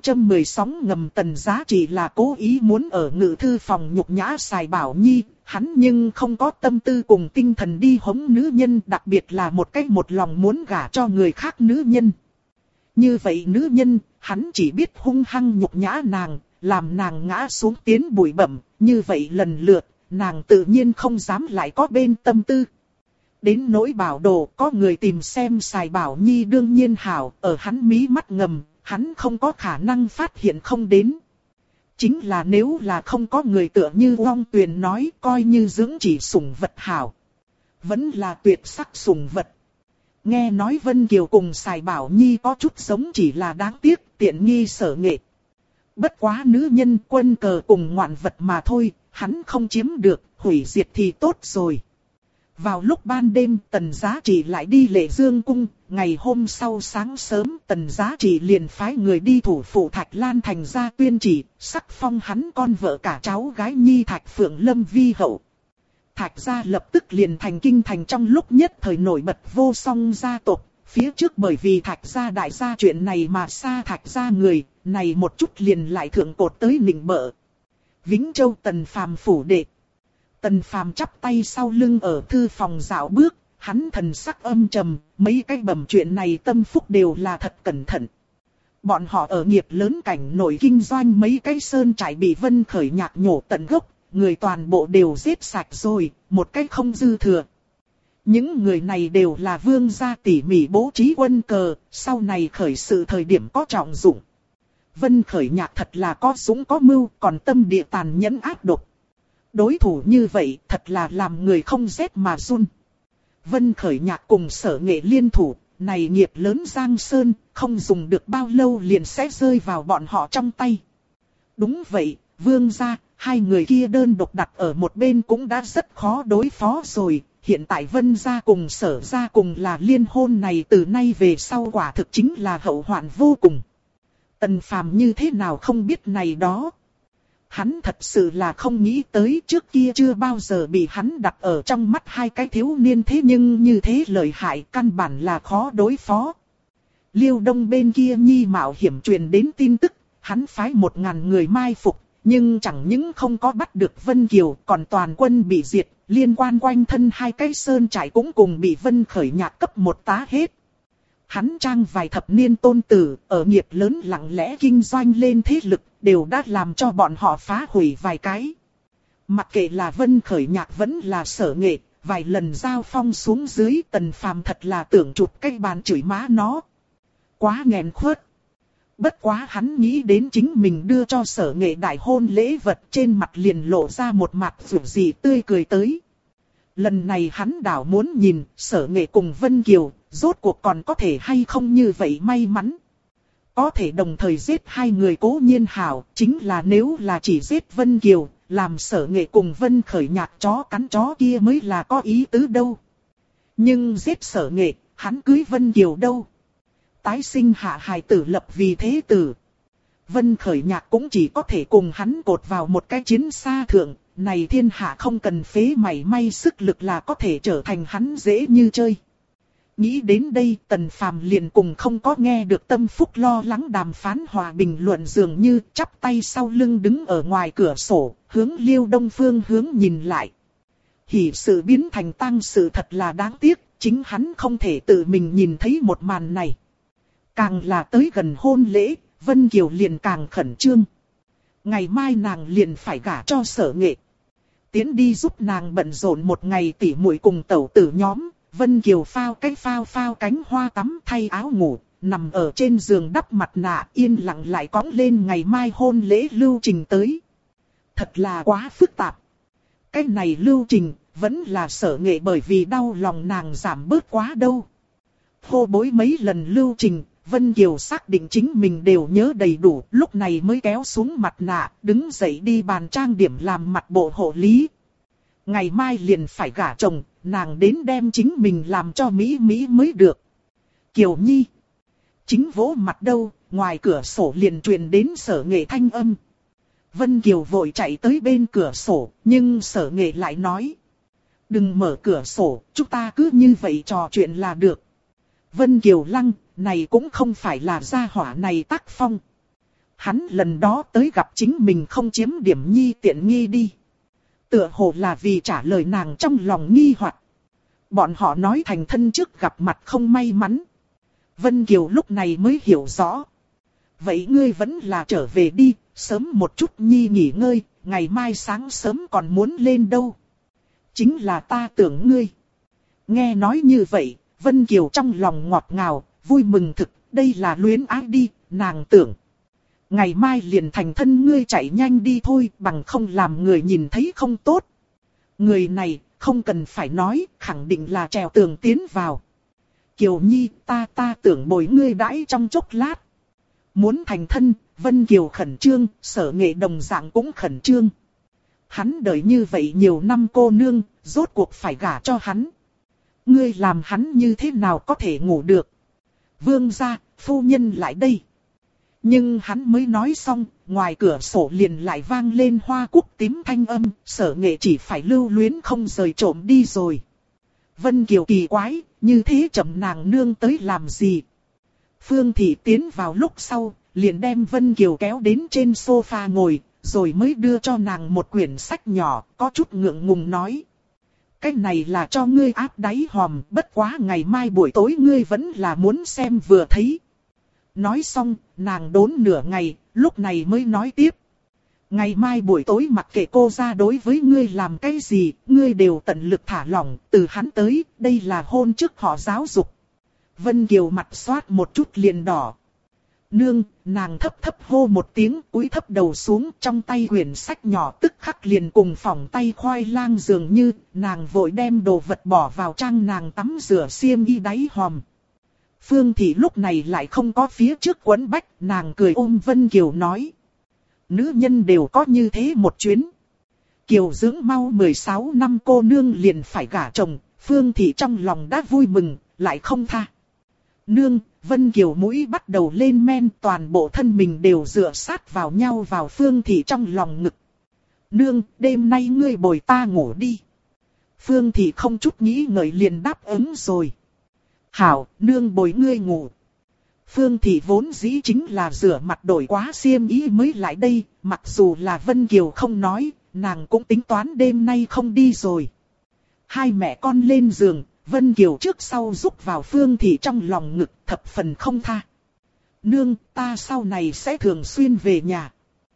616 ngầm Tần Giá Trị là cố ý muốn ở ngự thư phòng nhục nhã Sài Bảo Nhi, hắn nhưng không có tâm tư cùng tinh thần đi hống nữ nhân, đặc biệt là một cách một lòng muốn gả cho người khác nữ nhân. Như vậy nữ nhân, hắn chỉ biết hung hăng nhục nhã nàng, làm nàng ngã xuống tiến bụi bặm, như vậy lần lượt, nàng tự nhiên không dám lại có bên tâm tư. Đến nỗi bảo đồ, có người tìm xem Sài Bảo Nhi đương nhiên hảo, ở hắn mí mắt ngầm, hắn không có khả năng phát hiện không đến. Chính là nếu là không có người tựa như Long Tuyền nói, coi như dưỡng chỉ sủng vật hảo. Vẫn là tuyệt sắc sủng vật. Nghe nói Vân Kiều cùng Sài Bảo Nhi có chút giống, chỉ là đáng tiếc tiện nghi sở nghệ. Bất quá nữ nhân quân cờ cùng ngoạn vật mà thôi, hắn không chiếm được, hủy diệt thì tốt rồi. Vào lúc ban đêm Tần Giá Trị lại đi Lệ Dương cung, ngày hôm sau sáng sớm Tần Giá Trị liền phái người đi thủ phủ Thạch Lan thành ra tuyên chỉ, sắc phong hắn con vợ cả cháu gái Nhi Thạch Phượng Lâm vi hậu. Thạch gia lập tức liền thành kinh thành trong lúc nhất thời nổi bật vô song gia tộc, phía trước bởi vì Thạch gia đại gia chuyện này mà xa Thạch gia người, này một chút liền lại thượng cột tới nịnh bợ. Vĩnh Châu Tần Phàm phủ đệ. Tần Phàm chắp tay sau lưng ở thư phòng dạo bước, hắn thần sắc âm trầm, mấy cái bẩm chuyện này tâm phúc đều là thật cẩn thận. Bọn họ ở nghiệp lớn cảnh nổi kinh doanh mấy cái sơn trại bị Vân Khởi Nhạc nhổ tận gốc, người toàn bộ đều giết sạch rồi, một cách không dư thừa. Những người này đều là vương gia tỉ mỉ bố trí quân cờ, sau này khởi sự thời điểm có trọng dụng. Vân Khởi Nhạc thật là có dũng có mưu, còn tâm địa tàn nhẫn ác độc. Đối thủ như vậy thật là làm người không rét mà run. Vân Khởi Nhạc cùng Sở Nghệ liên thủ, này nghiệp lớn Giang Sơn, không dùng được bao lâu liền sẽ rơi vào bọn họ trong tay. Đúng vậy, vương gia, hai người kia đơn độc đặt ở một bên cũng đã rất khó đối phó rồi. Hiện tại Vân gia cùng Sở gia cùng là liên hôn này, từ nay về sau quả thực chính là hậu hoạn vô cùng. Tần Phàm như thế nào không biết này đó. Hắn thật sự là không nghĩ tới, trước kia chưa bao giờ bị hắn đặt ở trong mắt hai cái thiếu niên, thế nhưng như thế lợi hại, căn bản là khó đối phó. Liêu Đông bên kia nhi mạo hiểm truyền đến tin tức, hắn phái 1000 người mai phục, nhưng chẳng những không có bắt được Vân Kiều, còn toàn quân bị diệt, liên quan quanh thân hai cái sơn trại cũng cùng bị Vân Khởi Nhạc cấp một tá hết. Hắn trang vài thập niên tôn tử, ở nghiệp lớn lặng lẽ kinh doanh lên thế lực, đều đã làm cho bọn họ phá hủy vài cái. Mặc kệ là Vân Khởi Nhạc vẫn là Sở Nghệ, vài lần giao phong xuống dưới, Tần Phàm thật là tưởng chụp cái bàn chửi má nó. Quá nghẹn khuất. Bất quá hắn nghĩ đến chính mình đưa cho Sở Nghệ đại hôn lễ vật, trên mặt liền lộ ra một mặt dù gì tươi cười tới. Lần này hắn đảo muốn nhìn Sở Nghệ cùng Vân Kiều, rốt cuộc còn có thể hay không như vậy may mắn. Có thể đồng thời giết hai người cố nhiên hảo, chính là nếu là chỉ giết Vân Kiều, làm Sở Nghệ cùng Vân Khởi Nhạc chó cắn chó kia mới là có ý tứ đâu. Nhưng giết Sở Nghệ, hắn cưới Vân Kiều đâu. Tái sinh hạ hài tử lập vì thế tử. Vân Khởi Nhạc cũng chỉ có thể cùng hắn cột vào một cái chiến xa thượng, này thiên hạ không cần phế mảy may sức lực là có thể trở thành hắn dễ như chơi. Nghĩ đến đây, Tần Phàm liền cùng không có nghe được Tâm Phúc lo lắng đàm phán hòa bình luận, dường như chắp tay sau lưng đứng ở ngoài cửa sổ, hướng Liêu Đông phương hướng nhìn lại. Hỉ sự biến thành tang sự thật là đáng tiếc, chính hắn không thể tự mình nhìn thấy một màn này. Càng là tới gần hôn lễ, Vân Kiều liền càng khẩn trương. Ngày mai nàng liền phải gả cho Sở Nghệ. Tiến đi giúp nàng bận rộn một ngày, tỉ muội cùng tẩu tử nhóm. Vân Kiều phao cánh hoa tắm, thay áo ngủ, nằm ở trên giường đắp mặt nạ, yên lặng lại cõng lên ngày mai hôn lễ lưu trình tới. Thật là quá phức tạp. Cái này lưu trình, vẫn là Sở Nghệ bởi vì đau lòng nàng giảm bớt quá đâu. Hô bối mấy lần lưu trình, Vân Kiều xác định chính mình đều nhớ đầy đủ, lúc này mới kéo xuống mặt nạ, đứng dậy đi bàn trang điểm làm mặt bộ hộ lý. Ngày mai liền phải gả chồng, nàng đến đem chính mình làm cho mỹ mới được. Kiều Nhi. Chính vỗ mặt đâu, ngoài cửa sổ liền truyền đến Sở Nghệ thanh âm. Vân Kiều vội chạy tới bên cửa sổ, nhưng Sở Nghệ lại nói. Đừng mở cửa sổ, chúng ta cứ như vậy trò chuyện là được. Vân Kiều lăng, này cũng không phải là gia hỏa này tác phong. Hắn lần đó tới gặp chính mình không chiếm điểm nhi tiện nghi đi. Tựa hồ là vì trả lời nàng trong lòng nghi hoặc. Bọn họ nói thành thân trước gặp mặt không may mắn. Vân Kiều lúc này mới hiểu rõ. Vậy ngươi vẫn là trở về đi, sớm một chút nhi nghỉ ngơi, ngày mai sáng sớm còn muốn lên đâu. Chính là ta tưởng ngươi. Nghe nói như vậy, Vân Kiều trong lòng ngọt ngào, vui mừng thực, đây là luyến ái đi, nàng tưởng. Ngày mai liền thành thân, ngươi chạy nhanh đi thôi, bằng không làm người nhìn thấy không tốt. Người này, không cần phải nói, khẳng định là trèo tường tiến vào. Kiều Nhi, ta tưởng bồi ngươi đãi trong chốc lát. Muốn thành thân, Vân Kiều khẩn trương, Sở Nghệ đồng dạng cũng khẩn trương. Hắn đợi như vậy nhiều năm cô nương, rốt cuộc phải gả cho hắn. Ngươi làm hắn như thế nào có thể ngủ được. Vương gia, phu nhân lại đây. Nhưng hắn mới nói xong, ngoài cửa sổ liền lại vang lên hoa cúc tím thanh âm, Sở Nghệ chỉ phải lưu luyến không rời trộm đi rồi. Vân Kiều kỳ quái, như thế chậm nàng nương tới làm gì? Phương Thị tiến vào lúc sau, liền đem Vân Kiều kéo đến trên sofa ngồi, rồi mới đưa cho nàng một quyển sách nhỏ, có chút ngượng ngùng nói. Cái này là cho ngươi áp đáy hòm, bất quá ngày mai buổi tối ngươi vẫn là muốn xem vừa thấy. Nói xong, nàng đốn nửa ngày, lúc này mới nói tiếp. Ngày mai buổi tối mặc kệ cô ra đối với ngươi làm cái gì, ngươi đều tận lực thả lỏng, từ hắn tới, đây là hôn trước họ giáo dục. Vân Kiều mặt xoát một chút liền đỏ. Nương, nàng thấp thấp hô một tiếng, cúi thấp đầu xuống, trong tay quyển sách nhỏ tức khắc liền cùng phỏng tay khoai lang dường như, nàng vội đem đồ vật bỏ vào trang nàng tắm rửa xiêm y đáy hòm. Phương Thị lúc này lại không có phía trước quấn bách, nàng cười ôm Vân Kiều nói. Nữ nhân đều có như thế một chuyến. Kiều dưỡng mau 16 năm cô nương liền phải gả chồng, Phương Thị trong lòng đã vui mừng, lại không tha. Nương, Vân Kiều mũi bắt đầu lên men, toàn bộ thân mình đều dựa sát vào nhau vào Phương Thị trong lòng ngực. Nương, đêm nay ngươi bồi ta ngủ đi. Phương Thị không chút nghĩ ngợi liền đáp ứng rồi. Hảo, nương bồi ngươi ngủ. Phương Thị vốn dĩ chính là rửa mặt đổi quá xiêm y mới lại đây, mặc dù là Vân Kiều không nói, nàng cũng tính toán đêm nay không đi rồi. Hai mẹ con lên giường, Vân Kiều trước sau rúc vào Phương Thị trong lòng ngực thập phần không tha. Nương, ta sau này sẽ thường xuyên về nhà.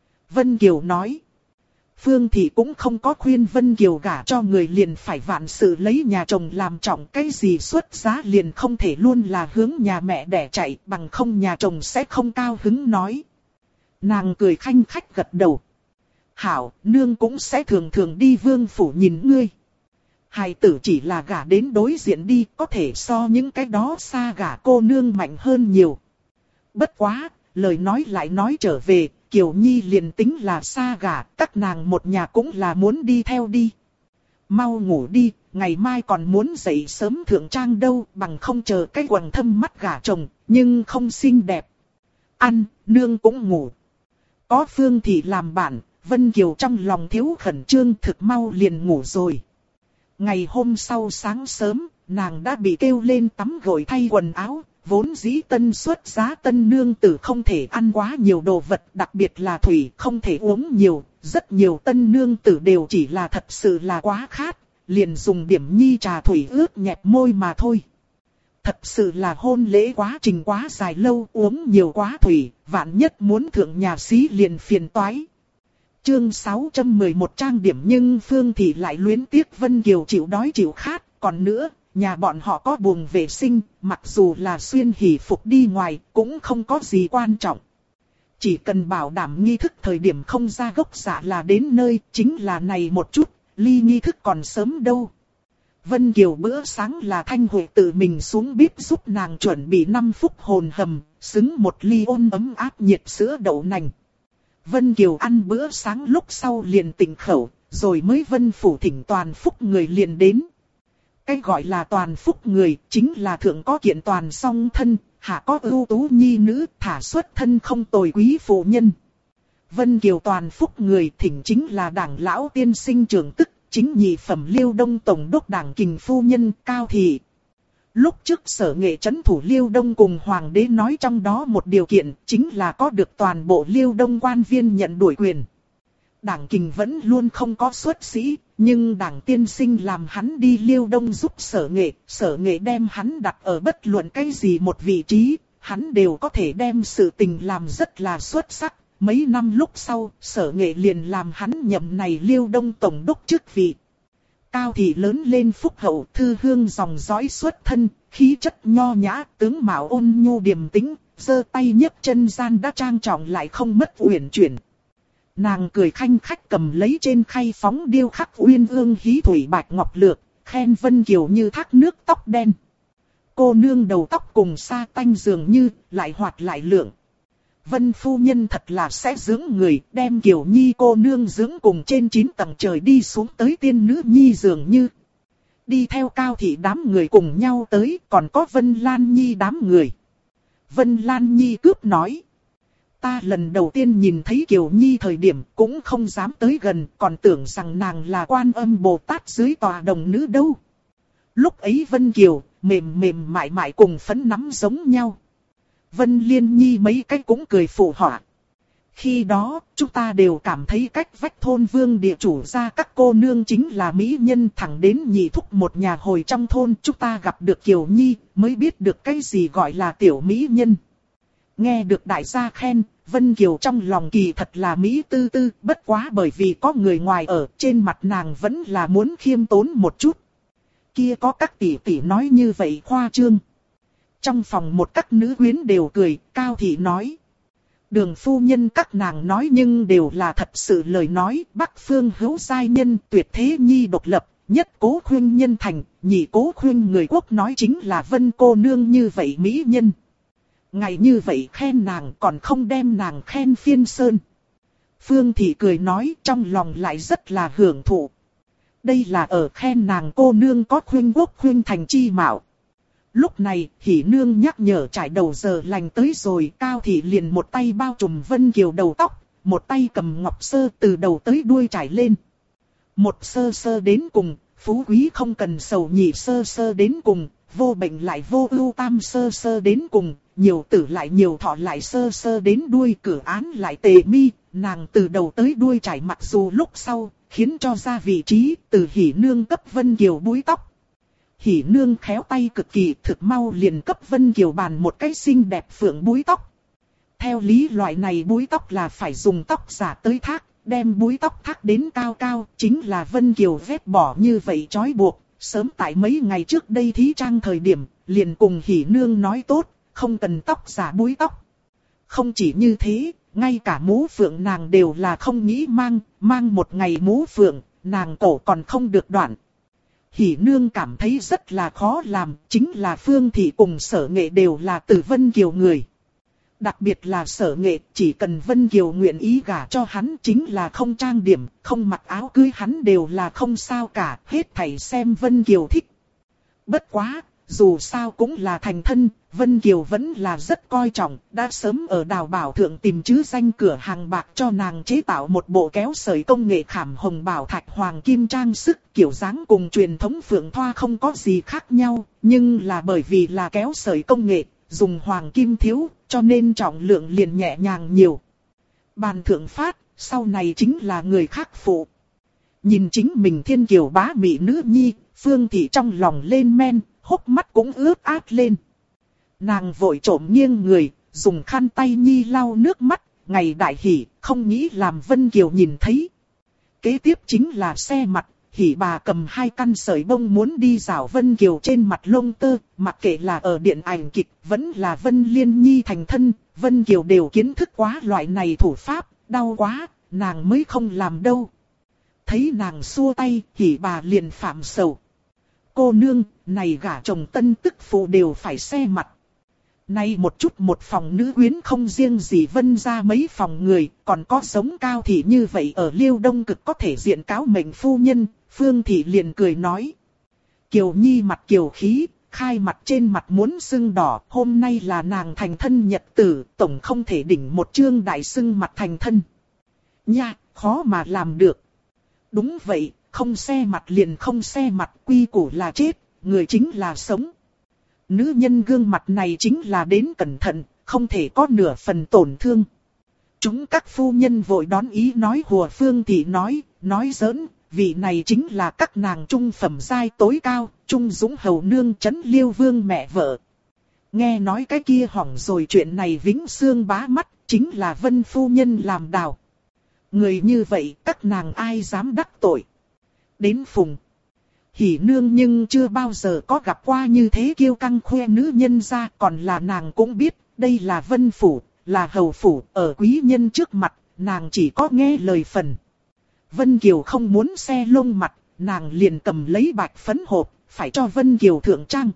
Vân Kiều nói. Phương Thị cũng không có khuyên Vân Kiều gả cho người liền phải vạn sự lấy nhà chồng làm trọng, cái gì xuất giá liền không thể luôn là hướng nhà mẹ đẻ chạy, bằng không nhà chồng sẽ không cao hứng nói. Nàng cười khanh khách gật đầu. Hảo, nương cũng sẽ thường thường đi vương phủ nhìn ngươi. Hài tử chỉ là gả đến đối diện đi, có thể so những cái đó xa gả cô nương mạnh hơn nhiều. Bất quá, lời nói lại nói trở về, Kiều Nhi liền tính là xa gả, các nàng một nhà cũng là muốn đi theo đi. Mau ngủ đi, ngày mai còn muốn dậy sớm thượng trang đâu, bằng không chờ cái quần thâm mắt gả chồng, nhưng không xinh đẹp. Ăn, nương cũng ngủ. Có Phương Thị làm bạn, Vân Kiều trong lòng thiếu khẩn trương thực mau liền ngủ rồi. Ngày hôm sau sáng sớm, nàng đã bị kêu lên tắm gội thay quần áo, vốn dĩ tân xuất giá tân nương tử không thể ăn quá nhiều đồ vật, đặc biệt là thủy không thể uống nhiều, rất nhiều tân nương tử đều chỉ là thật sự là quá khát, liền dùng điểm nhi trà thủy ướt nhẹp môi mà thôi. Thật sự là hôn lễ quá trình quá dài lâu, uống nhiều quá thủy, vạn nhất muốn thượng nhà xí liền phiền toái. Chương 611 trang điểm nhưng Phương Thị lại luyến tiếc Vân Kiều chịu đói chịu khát, còn nữa, nhà bọn họ có buồng vệ sinh, mặc dù là xuyên hỷ phục đi ngoài, cũng không có gì quan trọng. Chỉ cần bảo đảm nghi thức thời điểm không ra gốc dạ là đến nơi, chính là này một chút, ly nghi thức còn sớm đâu. Vân Kiều bữa sáng là Thanh Huệ tự mình xuống bếp giúp nàng chuẩn bị 5 phút hồn hầm, xứng một ly ôn ấm áp nhiệt sữa đậu nành. Vân Kiều ăn bữa sáng lúc sau liền tỉnh khẩu, rồi mới Vân Phủ thỉnh toàn phúc người liền đến. Cái gọi là toàn phúc người, chính là thượng có kiện toàn song thân, hạ có ưu tú nhi nữ, thả xuất thân không tồi quý phụ nhân. Vân Kiều toàn phúc người thỉnh chính là đảng lão tiên sinh trưởng tức, chính nhị phẩm Liêu Đông tổng đốc đảng kình phu nhân Cao Thị. Lúc trước Sở Nghệ trấn thủ Liêu Đông cùng Hoàng đế nói trong đó một điều kiện chính là có được toàn bộ Liêu Đông quan viên nhận đuổi quyền. Đảng kình vẫn luôn không có xuất sĩ, nhưng đảng tiên sinh làm hắn đi Liêu Đông giúp Sở Nghệ đem hắn đặt ở bất luận cái gì một vị trí, hắn đều có thể đem sự tình làm rất là xuất sắc. Mấy năm lúc sau, Sở Nghệ liền làm hắn nhậm này Liêu Đông tổng đốc chức vị. Cao Thị lớn lên phúc hậu, thư hương dòng dõi xuất thân, khí chất nho nhã, tướng mạo ôn nhu điềm tĩnh, giơ tay nhấc chân gian đã trang trọng lại không mất uyển chuyển. Nàng cười khanh khách cầm lấy trên khay phóng điêu khắc uyên ương hí thủy bạch ngọc lược, khen Vân Kiều như thác nước tóc đen. Cô nương đầu tóc cùng sa tanh dường như, lại hoạt lại lượng. Vân phu nhân thật là sẽ dưỡng người, đem Kiều Nhi cô nương dưỡng cùng trên 9 tầng trời đi xuống tới tiên nữ nhi dường như. Đi theo Cao Thị đám người cùng nhau tới, còn có Vân Lan Nhi đám người. Vân Lan Nhi cướp nói. Ta lần đầu tiên nhìn thấy Kiều Nhi thời điểm cũng không dám tới gần, còn tưởng rằng nàng là Quan Âm Bồ Tát dưới tòa đồng nữ đâu. Lúc ấy Vân Kiều, mềm mềm mại mại cùng phấn nắm giống nhau. Vân Liên Nhi mấy cách cũng cười phụ họa. Khi đó, chúng ta đều cảm thấy cách vách thôn vương địa chủ ra các cô nương chính là mỹ nhân, thẳng đến nhị thúc một nhà hồi trong thôn chúng ta gặp được Kiều Nhi, mới biết được cái gì gọi là tiểu mỹ nhân. Nghe được đại gia khen, Vân Kiều trong lòng kỳ thật là mỹ tư tư, bất quá bởi vì có người ngoài ở, trên mặt nàng vẫn là muốn khiêm tốn một chút. Kia có các tỷ tỷ nói như vậy khoa trương. Trong phòng một các nữ quyến đều cười, Cao Thị nói. Đường phu nhân các nàng nói nhưng đều là thật sự lời nói, Bắc Phương hữu giai nhân tuyệt thế nhi độc lập, nhất cố khuyên nhân thành, nhị cố khuyên người quốc nói chính là Vân cô nương như vậy mỹ nhân. Ngày như vậy khen nàng còn không đem nàng khen phiên sơn. Phương Thị cười nói trong lòng lại rất là hưởng thụ. Đây là ở khen nàng cô nương có khuyên quốc khuyên thành chi mạo. Lúc này, Hỉ Nương nhắc nhở trải đầu giờ lành tới rồi, Cao Thị liền một tay bao trùm Vân Kiều đầu tóc, một tay cầm ngọc sơ từ đầu tới đuôi trải lên. Một sơ sơ đến cùng, phú quý không cần sầu, nhị sơ sơ đến cùng, vô bệnh lại vô ưu, tam sơ sơ đến cùng, nhiều tử lại nhiều thọ lại sơ sơ đến đuôi, cử án lại tề mi, nàng từ đầu tới đuôi trải mặc dù lúc sau, khiến cho ra vị trí, từ Hỉ Nương cấp Vân Kiều búi tóc. Hỉ Nương khéo tay cực kỳ, thực mau liền cấp Vân Kiều bàn một cái xinh đẹp phượng búi tóc. Theo lý loại này búi tóc là phải dùng tóc giả tới thác, đem búi tóc thác đến cao cao, chính là Vân Kiều vét bỏ như vậy trói buộc. Sớm tại mấy ngày trước đây thí trang thời điểm, liền cùng Hỉ Nương nói tốt, không cần tóc giả búi tóc. Không chỉ như thế, ngay cả mũ phượng nàng đều là không nghĩ mang một ngày mũ phượng, nàng cổ còn không được đoạn. Hỉ Nương cảm thấy rất là khó làm, chính là Phương Thị cùng Sở Nghệ đều là từ Vân Kiều người. Đặc biệt là Sở Nghệ, chỉ cần Vân Kiều nguyện ý gả cho hắn chính là không trang điểm, không mặc áo cưới hắn đều là không sao cả, hết thảy xem Vân Kiều thích. Bất quá, dù sao cũng là thành thân, Vân Kiều vẫn là rất coi trọng, đã sớm ở Đào Bảo Thượng tìm chữ danh cửa hàng bạc cho nàng chế tạo một bộ kéo sợi công nghệ khảm hồng bảo thạch hoàng kim trang sức, kiểu dáng cùng truyền thống phượng thoa không có gì khác nhau, nhưng là bởi vì là kéo sợi công nghệ, dùng hoàng kim thiếu, cho nên trọng lượng liền nhẹ nhàng nhiều. Bàn thượng phát, sau này chính là người khác phụ. Nhìn chính mình thiên kiều bá mỹ nữ nhi, Phương Thị trong lòng lên men, hốc mắt cũng ướt át lên. Nàng vội trộm nghiêng người, dùng khăn tay nhi lau nước mắt, ngày đại hỉ, không nghĩ làm Vân Kiều nhìn thấy. Kế tiếp chính là xe mặt, Hỉ bà cầm 2 căn sợi bông muốn đi rảo Vân Kiều trên mặt lông tơ, mặc kệ là ở điện ảnh kịch, vẫn là Vân Liên Nhi thành thân, Vân Kiều đều kiến thức quá loại này thủ pháp, đau quá, nàng mới không làm đâu. Thấy nàng xua tay, Hỉ bà liền phạm sầu. Cô nương, này gả chồng tân tức phụ đều phải xe mặt. Nay một chút một phòng nữ quyến không riêng gì Vân ra mấy phòng người, còn có sống Cao Thị như vậy ở Liêu Đông Cực có thể diện cáo mệnh phu nhân, Phương Thị liền cười nói. Kiều Nhi mặt kiều khí, khai mặt trên mặt muốn sưng đỏ, hôm nay là nàng thành thân nhật tử, tổng không thể đỉnh một chương đại sưng mặt thành thân. Nha, khó mà làm được. Đúng vậy, không xe mặt liền không xe mặt, quy củ là chết, người chính là sống. Nữ nhân gương mặt này chính là đến cẩn thận, không thể có nửa phần tổn thương. Chúng các phu nhân vội đón ý nói hùa. Phương Thị nói giỡn, vị này chính là các nàng trung phẩm giai tối cao, Trung Dũng hầu nương trấn Liêu Vương mẹ vợ. Nghe nói cái kia hỏng rồi chuyện này vĩnh xương bá mắt, chính là Vân phu nhân làm đào. Người như vậy các nàng ai dám đắc tội. Đến phùng Hỉ Nương nhưng chưa bao giờ có gặp qua như thế kiêu căng khoe nữ nhân ra, còn là nàng cũng biết, đây là Vân phủ, là hầu phủ, ở quý nhân trước mặt, nàng chỉ có nghe lời phần. Vân Kiều không muốn xe lông mặt, nàng liền cầm lấy bạch phấn hộp, phải cho Vân Kiều thượng trang.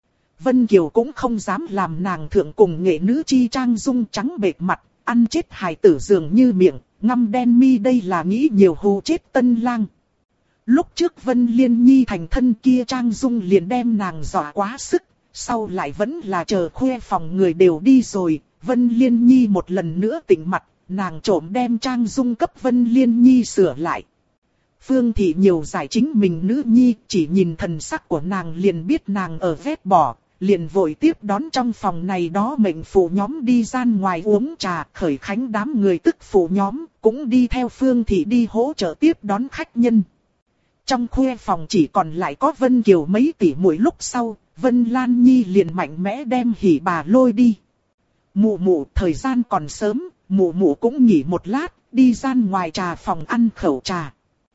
Vân Kiều cũng không dám làm nàng thượng cùng nghệ nữ chi trang dung trắng bệt mặt, ăn chết hài tử dường như miệng, ngăm đen mi, đây là nghĩ nhiều hù chết tân lang. Lúc trước Vân Liên Nhi thành thân kia trang dung liền đem nàng dọa quá sức, sau lại vẫn là chờ khoe phòng người đều đi rồi, Vân Liên Nhi một lần nữa tỉnh mặt, nàng trộm đem trang dung cấp Vân Liên Nhi sửa lại. Phương Thị nhiều giải chính mình nữ nhi, chỉ nhìn thần sắc của nàng liền biết nàng ở vét bỏ, liền vội tiếp đón trong phòng này đó mệnh phụ nhóm đi gian ngoài uống trà, khởi khánh đám người tức phụ nhóm, cũng đi theo Phương Thị đi hỗ trợ tiếp đón khách nhân. Trong khuê phòng chỉ còn lại có Vân Kiều mấy tỷ muội, lúc sau, Vân Lan Nhi liền mạnh mẽ đem Hỉ bà lôi đi. Mụ mụ, thời gian còn sớm, mụ mụ cũng nghỉ một lát, đi ra ngoài trà phòng ăn khẩu trà.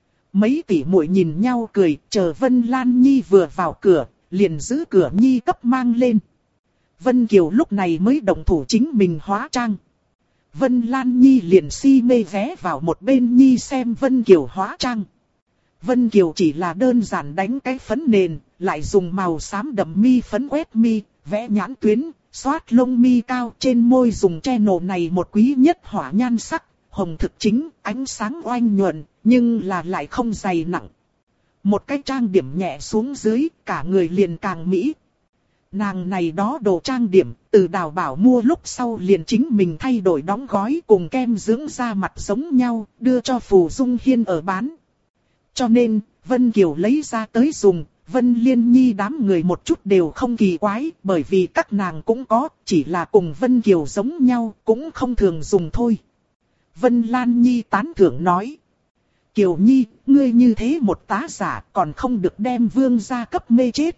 Mấy tỷ muội nhìn nhau cười, chờ Vân Lan Nhi vừa vào cửa, liền giữ cửa Nhi cấp mang lên. Vân Kiều lúc này mới động thủ chính mình hóa trang. Vân Lan Nhi liền si mê ghé vào một bên Nhi xem Vân Kiều hóa trang. Vân Kiều chỉ là đơn giản đánh cái phấn nền, lại dùng màu xám đậm mi phấn quét mi, vẽ nhãn tuyến, xoát lông mi cao, trên môi dùng che nổ này một quý nhất hỏa nhan sắc, hồng thực chính, ánh sáng oanh nhuận, nhưng là lại không dày nặng. Một cái trang điểm nhẹ xuống dưới, cả người liền càng mỹ. Nàng này đó đồ trang điểm, từ Đào Bảo mua lúc sau liền chính mình thay đổi đóng gói cùng kem dưỡng da mặt giống nhau, đưa cho Phù Dung Hiên ở bán. Cho nên, Vân Kiều lấy ra tới dùng, Vân Liên Nhi đám người một chút đều không kỳ quái, bởi vì các nàng cũng có, chỉ là cùng Vân Kiều giống nhau, cũng không thường dùng thôi. Vân Lan Nhi tán thưởng nói. Kiều Nhi, ngươi như thế một tá giả còn không được đem vương gia cấp mê chết.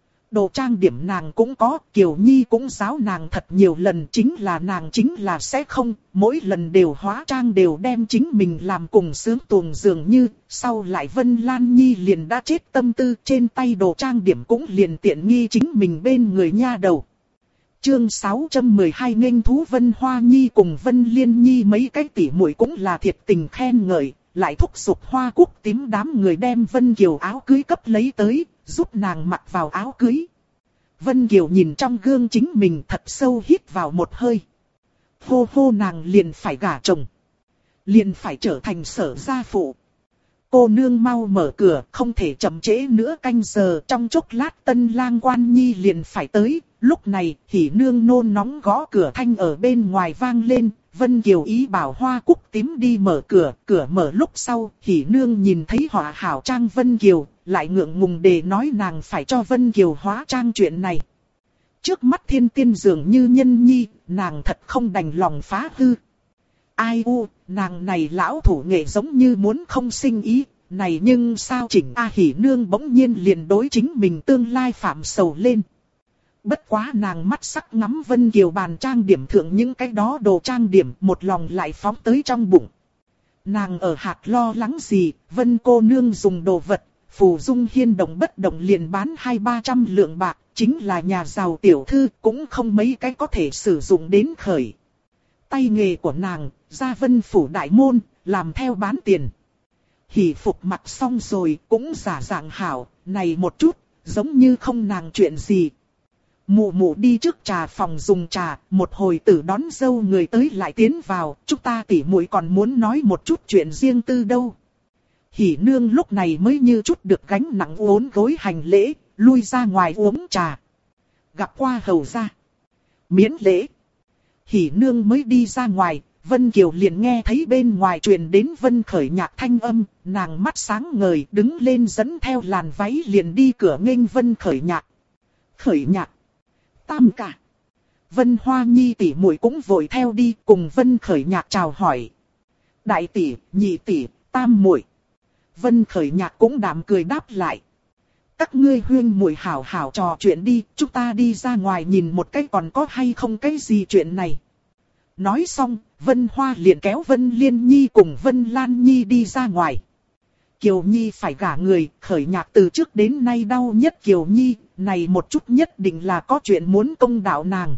Đồ trang điểm nàng cũng có, Kiều Nhi cũng giáo nàng thật nhiều lần, chính là nàng chính là sẽ không, mỗi lần đều hóa trang đều đem chính mình làm cùng sướng tuồng dường như, sau lại Vân Lan Nhi liền đã chết tâm tư, trên tay đồ trang điểm cũng liền tiện nghi chính mình bên người nha đầu. Chương 612 nghênh thú Vân Hoa Nhi cùng Vân Liên Nhi mấy cái tỷ muội cũng là thiệt tình khen ngợi, lại thúc giục Hoa Cúc tím đám người đem Vân Kiều áo cưới cấp lấy tới, giúp nàng mặc vào áo cưới. Vân Kiều nhìn trong gương chính mình thật sâu hít vào một hơi. Hô hô nàng liền phải gả chồng. Liền phải trở thành Sở gia phụ. Cô nương mau mở cửa, không thể chậm trễ nữa canh giờ, trong chốc lát Tân Lang Quan Nhi liền phải tới. Lúc này, Hỉ Nương nôn nóng gõ cửa thanh ở bên ngoài vang lên. Vân Kiều ý bảo Hoa Cúc tím đi mở cửa, cửa mở lúc sau, Hỉ Nương nhìn thấy họa hảo trang Vân Kiều, lại ngượng ngùng để nói nàng phải cho Vân Kiều hóa trang chuyện này. Trước mắt thiên tiên dường như nhân nhi, nàng thật không đành lòng phá hư. Ai u, nàng này lão thủ nghệ giống như muốn không sinh ý, này nhưng sao chỉnh A Hỉ Nương bỗng nhiên liền đối chính mình tương lai phạm sầu lên. Bất quá nàng mắt sắc ngắm Vân Kiều bàn trang điểm thượng những cái đó đồ trang điểm, một lòng lại phóng tới trong bụng. Nàng ở hạt lo lắng gì, Vân cô nương dùng đồ vật, Phù Dung Hiên động bất động liền bán 200-300 lượng bạc, chính là nhà giàu tiểu thư cũng không mấy cái có thể sử dụng đến khởi. Tay nghề của nàng, ra Vân phủ đại môn, làm theo bán tiền. Hỉ phục mặc xong rồi cũng giả dạng hảo, này một chút, giống như không nàng chuyện gì. Mụ mụ đi trước trà phòng dùng trà, một hồi tử đón dâu người tới lại tiến vào, chúng ta tỉ muội còn muốn nói một chút chuyện riêng tư đâu. Hỉ Nương lúc này mới như chút được gánh nặng uốn gối hành lễ, lui ra ngoài uống trà. Gặp qua hầu gia. Miễn lễ. Hỉ Nương mới đi ra ngoài, Vân Kiều liền nghe thấy bên ngoài truyền đến Vân Khởi Nhạc thanh âm, nàng mắt sáng ngời đứng lên dẫn theo làn váy liền đi cửa nghênh Vân Khởi Nhạc. Khởi Nhạc. Tam ca. Vân Hoa Nhi tỷ muội cũng vội theo đi cùng Vân Khởi Nhạc chào hỏi. Đại tỷ, nhị tỷ, tam muội. Vân Khởi Nhạc cũng đạm cười đáp lại. Các ngươi huyên muội hảo hảo trò chuyện đi, chúng ta đi ra ngoài nhìn một cái còn có hay không cái gì chuyện này. Nói xong, Vân Hoa liền kéo Vân Liên Nhi cùng Vân Lan Nhi đi ra ngoài. Kiều Nhi phải gả người, Khởi Nhạc từ trước đến nay đau nhất Kiều Nhi, này một chút nhất định là có chuyện muốn công đạo nàng.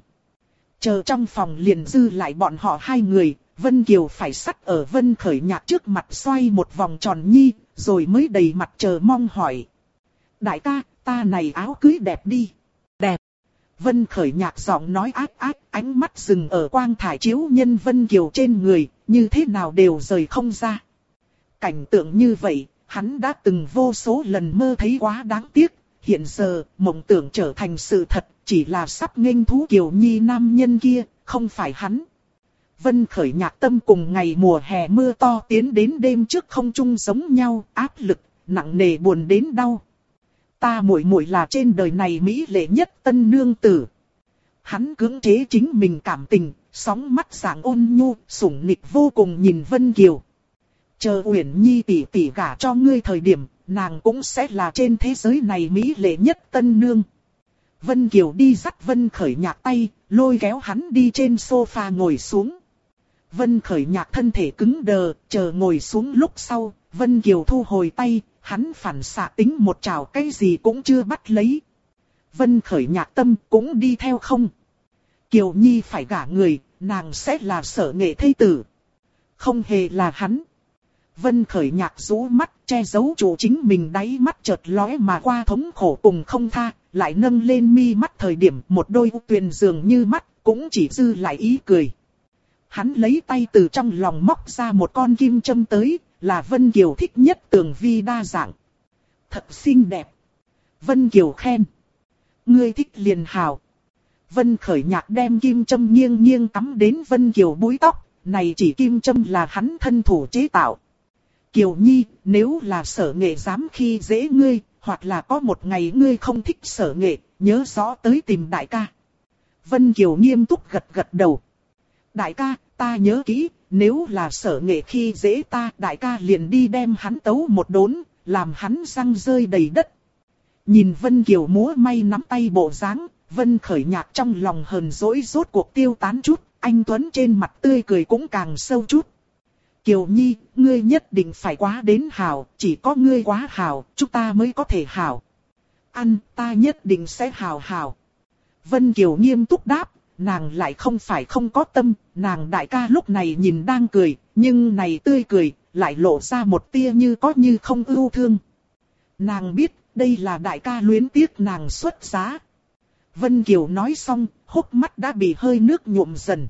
Chờ trong phòng liền dư lại bọn họ hai người, Vân Kiều phải sắt ở Vân Khởi Nhạc trước mặt xoay một vòng tròn Nhi, rồi mới đầy mặt chờ mong hỏi. Đại ca, ta này áo cưới đẹp đi. Đẹp. Vân Khởi Nhạc giọng nói ác ác, ánh mắt dừng ở quang thải chiếu nhân Vân Kiều trên người, như thế nào đều rời không ra. Cảnh tượng như vậy, hắn đã từng vô số lần mơ thấy quá đáng tiếc, hiện giờ, mộng tưởng trở thành sự thật, chỉ là sắp nghênh thú Kiều Nhi nam nhân kia, không phải hắn. Vân Khởi Nhạc tâm cùng ngày mùa hè mưa to tiến đến đêm trước không chung giống nhau, áp lực, nặng nề buồn đến đau. Ta muội muội là trên đời này mỹ lệ nhất tân nương tử. Hắn cưỡng chế chính mình cảm tình, sóng mắt sáng ôn nhu, sủng nịch vô cùng nhìn Vân Kiều. Chờ Uyển Nhi tỷ tỷ gả cho ngươi thời điểm, nàng cũng sẽ là trên thế giới này mỹ lệ nhất tân nương. Vân Kiều đi dắt Vân Khởi Nhạc tay, lôi kéo hắn đi trên sofa ngồi xuống. Vân Khởi Nhạc thân thể cứng đờ, chờ ngồi xuống lúc sau, Vân Kiều thu hồi tay, hắn phản xạ tính một chảo cái gì cũng chưa bắt lấy. Vân Khởi Nhạc tâm cũng đi theo không. Kiều Nhi phải gả người, nàng sẽ là Sở Nghệ thê tử. Không hề là hắn. Vân Khởi Nhạc rũ mắt, che giấu chủ chính mình đáy mắt chợt lóe mà qua thống khổ cùng không tha, lại nâng lên mi mắt thời điểm một đôi tuyền dường như mắt, cũng chỉ dư lại ý cười. Hắn lấy tay từ trong lòng móc ra một con kim châm tới, là Vân Kiều thích nhất tường vi đa dạng. Thật xinh đẹp. Vân Kiều khen. Ngươi thích liền hào. Vân Khởi Nhạc đem kim châm nghiêng nghiêng cắm đến Vân Kiều búi tóc, này chỉ kim châm là hắn thân thủ chế tạo. Kiều Nhi, nếu là Sở Nghệ dám khi dễ ngươi, hoặc là có một ngày ngươi không thích Sở Nghệ, nhớ rõ tới tìm đại ca. Vân Kiều nghiêm túc gật gật đầu. Đại ca, ta nhớ kỹ, nếu là Sở Nghệ khi dễ ta, đại ca liền đi đem hắn tấu một đốn, làm hắn răng rơi đầy đất. Nhìn Vân Kiều múa may nắm tay bộ dáng, Vân Khởi Nhạc trong lòng hờn dỗi rốt cuộc tiêu tán chút, anh Tuấn trên mặt tươi cười cũng càng sâu chút. Kiều Nhi, ngươi nhất định phải quá đến hảo, chỉ có ngươi quá hảo, chúng ta mới có thể hảo. Ăn, ta nhất định sẽ hảo hảo. Vân Kiều nghiêm túc đáp, nàng lại không phải không có tâm, nàng đại ca lúc này nhìn đang cười, nhưng này tươi cười, lại lộ ra một tia như có như không ưu thương. Nàng biết, đây là đại ca luyến tiếc nàng xuất giá. Vân Kiều nói xong, hốc mắt đã bị hơi nước nhuộm dần.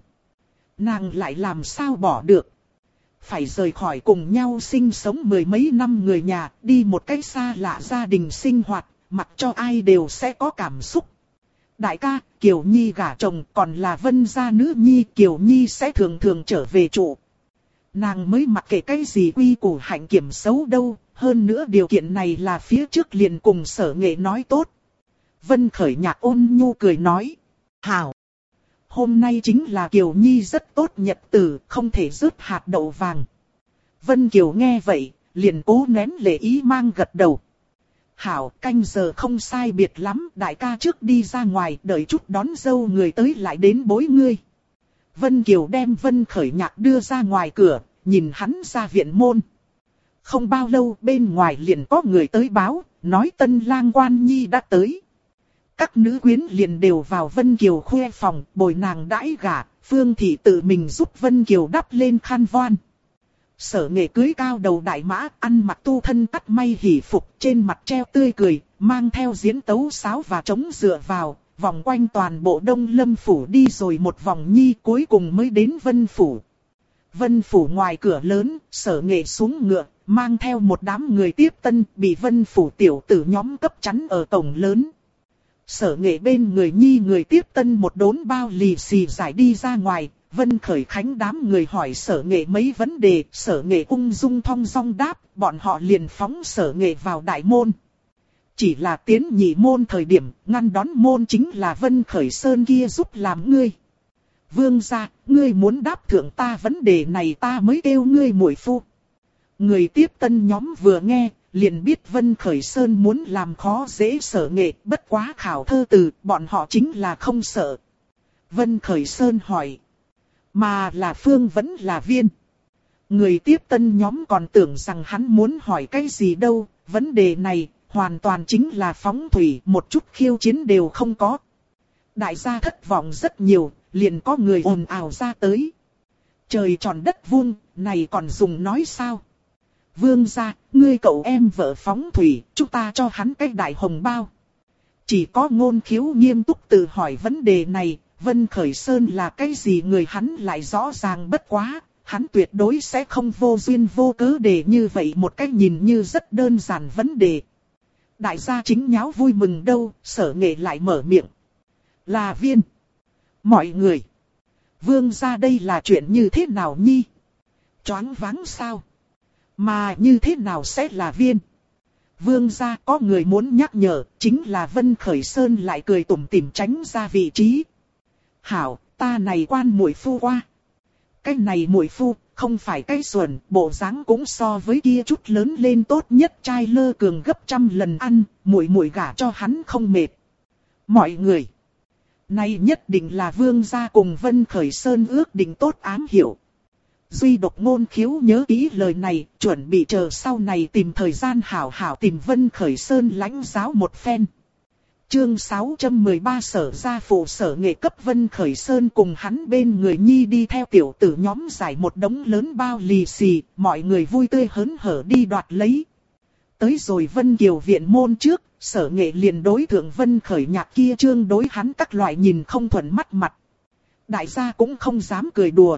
Nàng lại làm sao bỏ được. Phải rời khỏi cùng nhau sinh sống mười mấy năm người nhà, đi một cách xa lạ gia đình sinh hoạt, mặc cho ai đều sẽ có cảm xúc. Đại ca, Kiều Nhi gả chồng còn là Vân gia nữ nhi, Kiều Nhi sẽ thường thường trở về trụ. Nàng mới mặc kệ cái gì quy củ hạnh kiểm xấu đâu, hơn nữa điều kiện này là phía trước liền cùng Sở Nghệ nói tốt. Vân Khởi Nhạc ôn nhu cười nói, hảo. Hôm nay chính là Kiều Nhi rất tốt nhật tử, không thể rớt hạt đậu vàng. Vân Kiều nghe vậy, liền cố nén lệ ý mang gật đầu. Hảo, canh giờ không sai biệt lắm, đại ca trước đi ra ngoài, đợi chút đón dâu người tới lại đến bối ngươi. Vân Kiều đem Vân Khởi Nhạc đưa ra ngoài cửa, nhìn hắn ra viện môn. Không bao lâu bên ngoài liền có người tới báo, nói tân lang quan nhi đã tới. Các nữ quyến liền đều vào Vân Kiều khoe phòng, bồi nàng đãi gả, Phương Thị tự mình giúp Vân Kiều đắp lên khăn voan. Sở Nghệ cưới cao đầu đại mã, ăn mặc tu thân cắt may hỷ phục, trên mặt treo tươi cười, mang theo diễn tấu sáo và trống dựa vào, vòng quanh toàn bộ Đông Lâm Phủ đi rồi một vòng nhi cuối cùng mới đến Vân Phủ. Vân Phủ ngoài cửa lớn, Sở Nghệ xuống ngựa, mang theo một đám người tiếp tân, bị Vân Phủ tiểu tử nhóm cấp chắn ở cổng lớn. Sở Nghệ bên người nhi người tiếp tân một đốn bao lì xì giải đi ra ngoài, Vân Khởi Khánh đám người hỏi Sở Nghệ mấy vấn đề, Sở Nghệ ung dung thong dong đáp, bọn họ liền phóng Sở Nghệ vào đại môn. Chỉ là tiến nhị môn thời điểm, ngăn đón môn chính là Vân Khởi Sơn kia giúp làm ngươi. Vương gia, ngươi muốn đáp thượng ta vấn đề này ta mới kêu ngươi muội phu. Người tiếp tân nhóm vừa nghe, liền biết Vân Khởi Sơn muốn làm khó dễ Sở Nghệ, bất quá khảo thơ từ, bọn họ chính là không sợ. Vân Khởi Sơn hỏi, mà là Phương vẫn là Viên. Người tiếp tân nhóm còn tưởng rằng hắn muốn hỏi cái gì đâu, vấn đề này hoàn toàn chính là phóng thủy, một chút khiêu chiến đều không có. Đại gia thất vọng rất nhiều, liền có người ồn ào ra tới. Trời tròn đất vuông, này còn dùng nói sao? Vương gia, ngươi cậu em vợ phóng thủy, chúng ta cho hắn cái đại hồng bao. Chỉ có Ngôn Khiếu nghiêm túc tự hỏi vấn đề này, Vân Khởi Sơn là cái gì người hắn lại rõ ràng bất quá, hắn tuyệt đối sẽ không vô duyên vô cớ để như vậy một cách nhìn như rất đơn giản vấn đề. Đại gia chính nháo vui mừng đâu, Sở Nghệ lại mở miệng. Là Viên. Mọi người. Vương gia đây là chuyện như thế nào nhi? Choáng váng sao? Mà như thế nào sẽ là Viên? Vương gia có người muốn nhắc nhở, chính là Vân Khởi Sơn lại cười tủm tỉm tránh ra vị trí. Hảo, ta này quan muội phu qua. Cái này muội phu, không phải cái xuẩn, bộ dáng cũng so với kia chút lớn lên tốt nhất trai lơ cường gấp trăm lần ăn, muội muội gả cho hắn không mệt. Mọi người, nay nhất định là Vương gia cùng Vân Khởi Sơn ước định tốt ám hiểu. Duy Độc ngôn khiếu nhớ kỹ lời này, chuẩn bị chờ sau này tìm thời gian hảo hảo tìm Vân Khởi Sơn lãnh giáo một phen. Chương 613 Sở gia phụ Sở Nghệ cấp Vân Khởi Sơn cùng hắn bên người nhi đi theo tiểu tử nhóm giải một đống lớn bao lì xì, mọi người vui tươi hớn hở đi đoạt lấy. Tới rồi Vân Kiều viện môn trước, Sở Nghệ liền đối thượng Vân Khởi Nhạc kia trương đối hắn các loại nhìn không thuận mắt mặt. Đại gia cũng không dám cười đùa.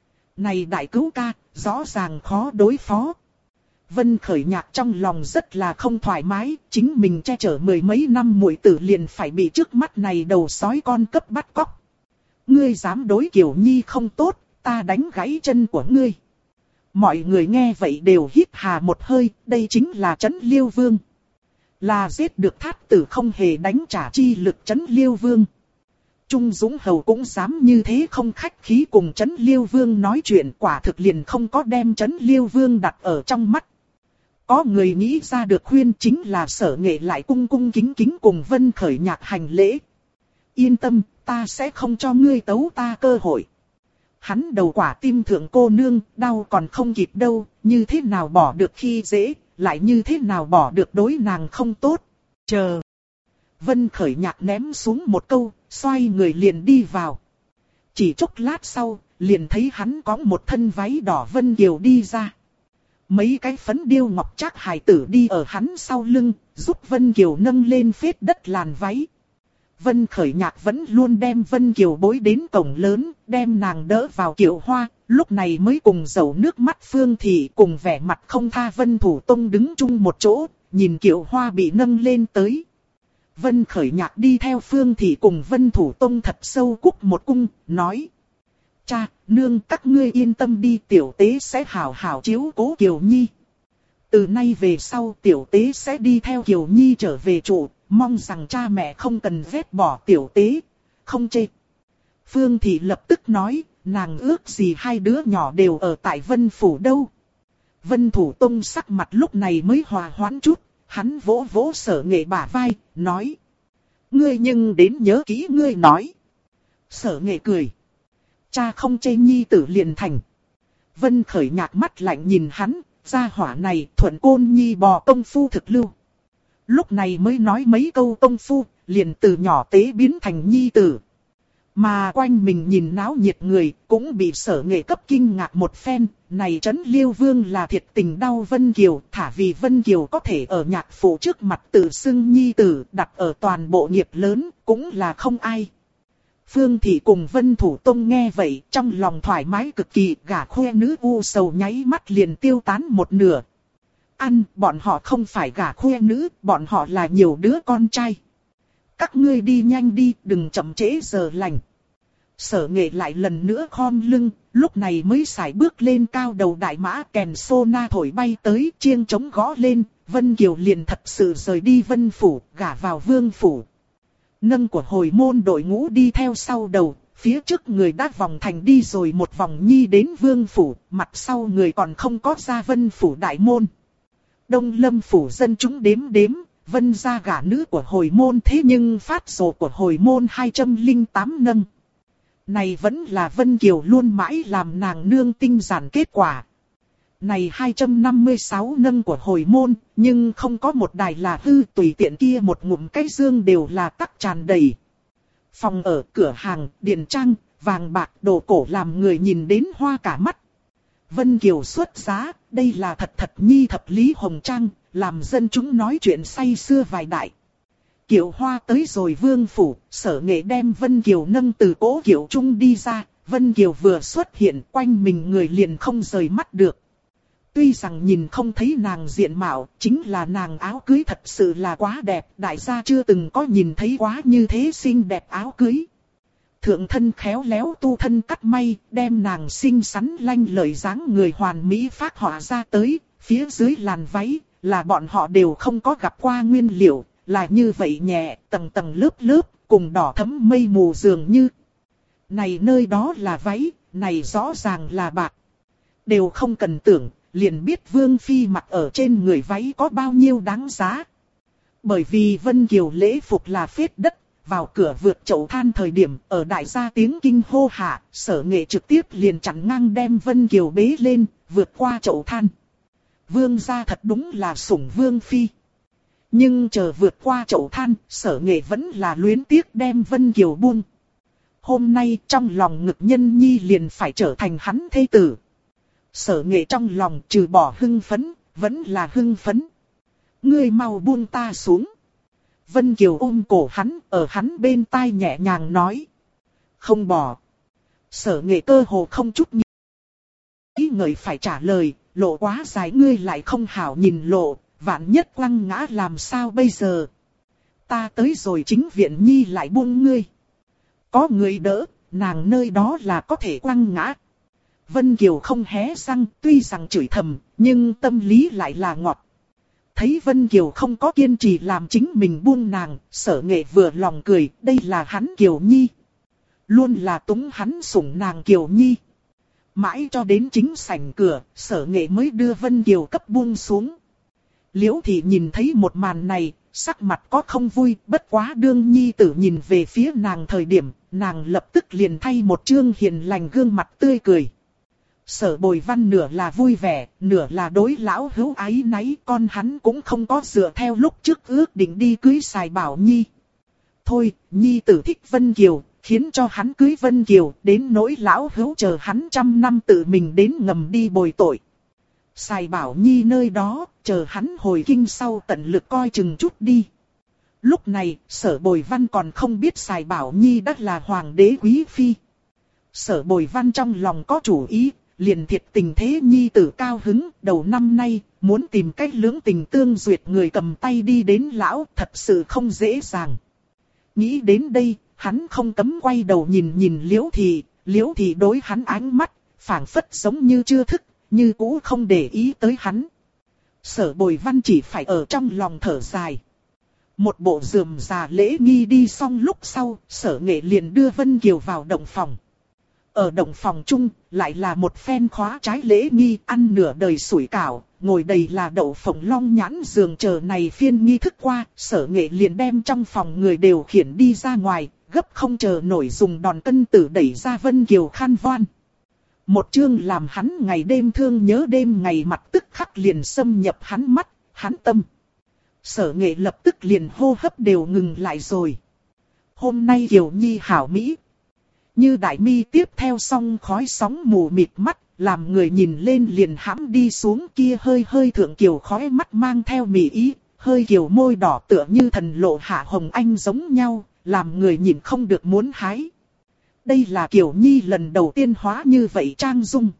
Này đại cứu ca, rõ ràng khó đối phó. Vân Khởi Nhạc trong lòng rất là không thoải mái, chính mình che chở mười mấy năm muội tử liền phải bị trước mắt này đầu sói con cấp bắt cóc. Ngươi dám đối Kiều Nhi không tốt, ta đánh gãy chân của ngươi. Mọi người nghe vậy đều hít hà một hơi, đây chính là Trấn Liêu Vương. Là giết được Thát Tử không hề đánh trả chi lực Trấn Liêu Vương. Trung Dũng Hầu cũng dám như thế không khách khí cùng Trấn Liêu Vương nói chuyện, quả thực liền không có đem Trấn Liêu Vương đặt ở trong mắt. Có người nghĩ ra được khuyên chính là Sở Nghệ lại cung cung kính kính cùng Vân Khởi Nhạc hành lễ. Yên tâm, ta sẽ không cho ngươi tấu ta cơ hội. Hắn đầu quả tim thượng cô nương, đau còn không kịp đâu, như thế nào bỏ được khi dễ, lại như thế nào bỏ được đối nàng không tốt. Chờ. Vân Khởi Nhạc ném xuống một câu, xoay người liền đi vào. Chỉ chốc lát sau, liền thấy hắn có một thân váy đỏ Vân Kiều đi ra. Mấy cái phấn điêu ngọc trác hài tử đi ở hắn sau lưng, giúp Vân Kiều nâng lên phết đất làn váy. Vân Khởi Nhạc vẫn luôn đem Vân Kiều bối đến cổng lớn, đem nàng đỡ vào kiệu hoa, lúc này mới cùng dầu nước mắt Phương Thị cùng vẻ mặt không tha Vân Thủ Tông đứng chung một chỗ, nhìn kiệu hoa bị nâng lên tới. Vân Khởi Nhạc đi theo Phương Thị cùng Vân Thủ Tông thật sâu cúc một cung, nói. Cha, nương các ngươi yên tâm đi, tiểu tế sẽ hảo hảo chiếu cố Kiều Nhi. Từ nay về sau tiểu tế sẽ đi theo Kiều Nhi trở về trụ, mong rằng cha mẹ không cần vét bỏ tiểu tế, không chê. Phương Thị lập tức nói, nàng ước gì hai đứa nhỏ đều ở tại Vân Phủ đâu. Vân Thủ Tông sắc mặt lúc này mới hòa hoãn chút, hắn vỗ vỗ Sở Nghệ bả vai, nói. Ngươi nhưng đến nhớ kỹ ngươi nói. Sở Nghệ cười. Cha không chê nhi tử liền thành. Vân Khởi Nhạc mắt lạnh nhìn hắn, gia hỏa này thuận côn nhi bò công phu thực lưu. Lúc này mới nói mấy câu công phu, liền từ nhỏ tế biến thành nhi tử. Mà quanh mình nhìn náo nhiệt người, cũng bị Sở Nghệ cấp kinh ngạc một phen. Này Trấn Liêu Vương là thiệt tình đau Vân Kiều, thả vì Vân Kiều có thể ở nhạc phụ trước mặt tự xưng nhi tử, đặt ở toàn bộ nghiệp lớn, cũng là không ai. Phương Thị cùng Vân Thủ Tông nghe vậy, trong lòng thoải mái cực kỳ, gả khoe nữ u sầu nháy mắt liền tiêu tán một nửa. Bọn họ không phải gả khoe nữ, bọn họ là nhiều đứa con trai. Các ngươi đi nhanh đi, đừng chậm trễ giờ lành. Sở Nghệ lại lần nữa khom lưng, lúc này mới sải bước lên cao đầu đại mã, kèn sô na thổi bay tới, chiêng trống gõ lên, Vân Kiều liền thật sự rời đi Vân Phủ, gả vào Vương Phủ. Nâng của hồi môn đội ngũ đi theo sau đầu, phía trước người đã vòng thành đi rồi một vòng nhi đến Vương Phủ, mặt sau người còn không có ra Vân Phủ đại môn. Đông Lâm Phủ dân chúng đếm đếm, Vân gia gả nữ của hồi môn thế nhưng phát sổ của hồi môn 208 nâng. Này vẫn là Vân Kiều luôn mãi làm nàng nương tinh giản kết quả. Này 256 nâng của hồi môn, nhưng không có một đài là hư, tùy tiện kia một ngụm cái dương đều là tắc tràn đầy. Phòng ở, cửa hàng, điện trang, vàng bạc, đồ cổ làm người nhìn đến hoa cả mắt. Vân Kiều xuất giá, đây là thật nhi thập lý hồng trang, làm dân chúng nói chuyện say xưa vài đại. Kiệu hoa tới rồi Vương Phủ, Sở Nghệ đem Vân Kiều nâng từ cỗ kiệu trung đi ra, Vân Kiều vừa xuất hiện quanh mình người liền không rời mắt được. Tuy rằng nhìn không thấy nàng diện mạo, chính là nàng áo cưới thật sự là quá đẹp, đại gia chưa từng có nhìn thấy quá như thế xinh đẹp áo cưới. Thượng thân khéo léo tu thân cắt may, đem nàng xinh xắn lanh lợi dáng người hoàn mỹ phác họa ra tới, phía dưới làn váy, là bọn họ đều không có gặp qua nguyên liệu, là như vậy nhẹ, tầng tầng lớp lớp, cùng đỏ thẫm mây mù dường như. Này nơi đó là váy, này rõ ràng là bạc. Đều không cần tưởng, liền biết Vương Phi mặc ở trên người váy có bao nhiêu đáng giá. Bởi vì Vân Kiều lễ phục là phết đất, vào cửa vượt chậu than thời điểm, ở đại gia tiếng kinh hô hạ, Sở Nghệ trực tiếp liền chặn ngang đem Vân Kiều bế lên, vượt qua chậu than. Vương gia thật đúng là sủng vương phi. Nhưng chờ vượt qua chậu than, Sở Nghệ vẫn là luyến tiếc đem Vân Kiều buông. Hôm nay trong lòng ngực nhân nhi liền phải trở thành hắn thê tử. Sở Nghệ trong lòng trừ bỏ hưng phấn, vẫn là hưng phấn. Ngươi mau buông ta xuống. Vân Kiều ôm cổ hắn, ở hắn bên tai nhẹ nhàng nói. Không bỏ. Sở Nghệ cơ hồ không chút nghĩ ngợi phải trả lời, lộ quá dài ngươi lại không hảo nhìn lộ, vạn nhất quăng ngã làm sao bây giờ. Ta tới rồi chính viện nhi lại buông ngươi. Có người đỡ, nàng nơi đó là có thể quăng ngã. Vân Kiều không hé răng, tuy rằng chửi thầm, nhưng tâm lý lại là ngọt. Thấy Vân Kiều không có kiên trì làm chính mình buông nàng, Sở Nghệ vừa lòng cười, đây là hắn Kiều Nhi. Luôn là túng hắn sủng nàng Kiều Nhi. Mãi cho đến chính sảnh cửa, Sở Nghệ mới đưa Vân Kiều cấp buông xuống. Liễu Thị nhìn thấy một màn này, sắc mặt có không vui, bất quá đương nhi tử nhìn về phía nàng thời điểm, nàng lập tức liền thay một trương hiền lành gương mặt tươi cười. Sở Bồi Văn nửa là vui vẻ, nửa là đối lão hữu áy náy, con hắn cũng không có dựa theo lúc trước ước định đi cưới Sài Bảo Nhi. Thôi, nhi tử thích Vân Kiều, khiến cho hắn cưới Vân Kiều, đến nỗi lão hữu chờ hắn 100 năm tự mình đến ngầm đi bồi tội. Sài Bảo Nhi nơi đó, chờ hắn hồi kinh sau tận lực coi chừng chút đi. Lúc này, Sở Bồi Văn còn không biết Sài Bảo Nhi đã là hoàng đế quý phi. Sở Bồi Văn trong lòng có chủ ý, liền thiệt tình thế nhi tử cao hứng, đầu năm nay, muốn tìm cách lưỡng tình tương duyệt người cầm tay đi đến lão, thật sự không dễ dàng. Nghĩ đến đây, hắn không cấm quay đầu nhìn Liễu Thị đối hắn ánh mắt, phảng phất giống như chưa thức, như cũ không để ý tới hắn. Sở Bồi Văn chỉ phải ở trong lòng thở dài. Một bộ rườm rà lễ nghi đi xong lúc sau, Sở Nghệ liền đưa Vân Kiều vào động phòng. Ở động phòng chung, lại là một phen khóa trái lễ nghi, ăn nửa đời sủi cảo, ngồi đầy là đậu phộng long nhãn giường chờ này phiên nghi thức qua, Sở Nghệ liền đem trong phòng người đều khiển đi ra ngoài, gấp không chờ nổi dùng đòn cân tử đẩy ra Vân Kiều khăn voan. Một chương làm hắn ngày đêm thương nhớ đêm ngày mặt tức khắc liền xâm nhập hắn mắt, hắn tâm. Sở Nghệ lập tức liền hô hấp đều ngừng lại rồi. Hôm nay Kiều Nhi hảo mỹ. Như đại mi tiếp theo song khói sóng mù mịt mắt, làm người nhìn lên liền hãm đi xuống kia hơi hơi thượng kiều khói mắt mang theo mị ý, hơi kiều môi đỏ tựa như thần lộ hạ hồng anh giống nhau, làm người nhìn không được muốn hái. Đây là Kiều Nhi lần đầu tiên hóa như vậy trang dung.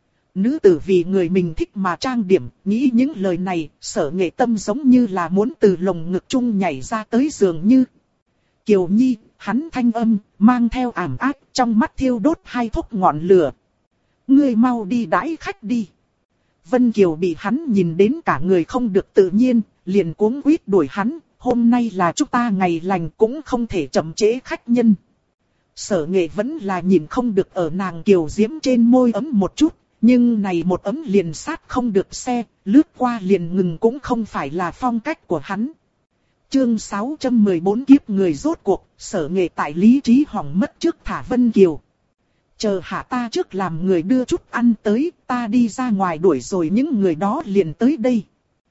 Nữ tử vì người mình thích mà trang điểm, nghĩ những lời này, Sở Nghệ tâm giống như là muốn từ lồng ngực chung nhảy ra tới giường như. Kiều Nhi, hắn thanh âm, mang theo ảm ác, trong mắt thiêu đốt hai thốc ngọn lửa. Ngươi mau đi đãi khách đi. Vân Kiều bị hắn nhìn đến cả người không được tự nhiên, liền cuống quýt đuổi hắn, hôm nay là chúng ta ngày lành cũng không thể chậm trễ khách nhân. Sở Nghệ vẫn là nhìn không được ở nàng Kiều diễm trên môi ấm một chút, nhưng này một ấm liền sát không được xe, lướt qua liền ngừng cũng không phải là phong cách của hắn. Chương 614 kiếp người rốt cuộc, Sở Nghệ tại lý trí hỏng mất trước thả Vân Kiều. Chờ hạ ta trước làm người đưa chút ăn tới, ta đi ra ngoài đuổi rồi những người đó liền tới đây.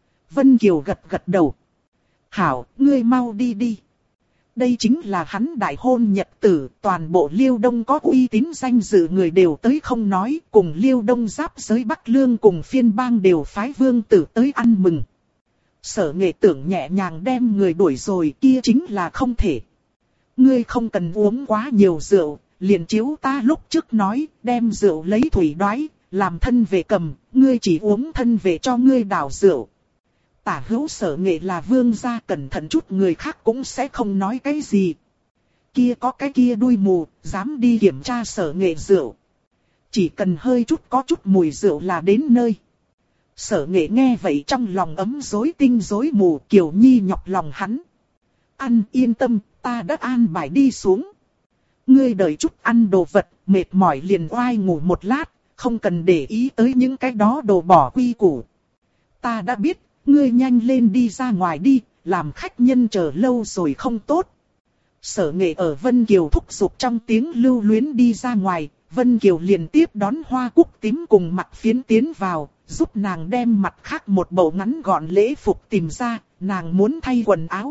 Vân Kiều gật gật đầu. Hảo, ngươi mau đi đi. Đây chính là hắn đại hôn nhật tử, toàn bộ Liêu Đông có uy tín danh dự người đều tới không nói, cùng Liêu Đông giáp giới Bắc Lương cùng phiên bang đều phái vương tử tới ăn mừng. Sở Nghệ tưởng nhẹ nhàng đem người đuổi rồi kia chính là không thể. Ngươi không cần uống quá nhiều rượu, liền chiếu ta lúc trước nói, đem rượu lấy thủy đoái, làm thân về cầm, ngươi chỉ uống thân về cho ngươi đảo rượu. Tả hữu Sở Nghệ là vương gia, cẩn thận chút người khác cũng sẽ không nói cái gì. Kia có cái kia đuôi mù, dám đi kiểm tra Sở Nghệ rượu. Chỉ cần hơi chút có chút mùi rượu là đến nơi. Sở Nghệ nghe vậy trong lòng ấm rối tinh rối mù, Kiều Nhi nhọc lòng hắn. Ăn yên tâm, ta đã an bài đi xuống. Ngươi đợi chút ăn đồ vật, mệt mỏi liền oai ngủ một lát, không cần để ý tới những cái đó đồ bỏ quy củ. Ta đã biết, ngươi nhanh lên đi ra ngoài đi, làm khách nhân chờ lâu rồi không tốt. Sở Nghệ ở Vân Kiều thúc giục trong tiếng lưu luyến đi ra ngoài, Vân Kiều liền tiếp đón Hoa Cúc Tím cùng Mặc Phiến tiến vào, giúp nàng đem mặt khác một bộ ngắn gọn lễ phục tìm ra, nàng muốn thay quần áo.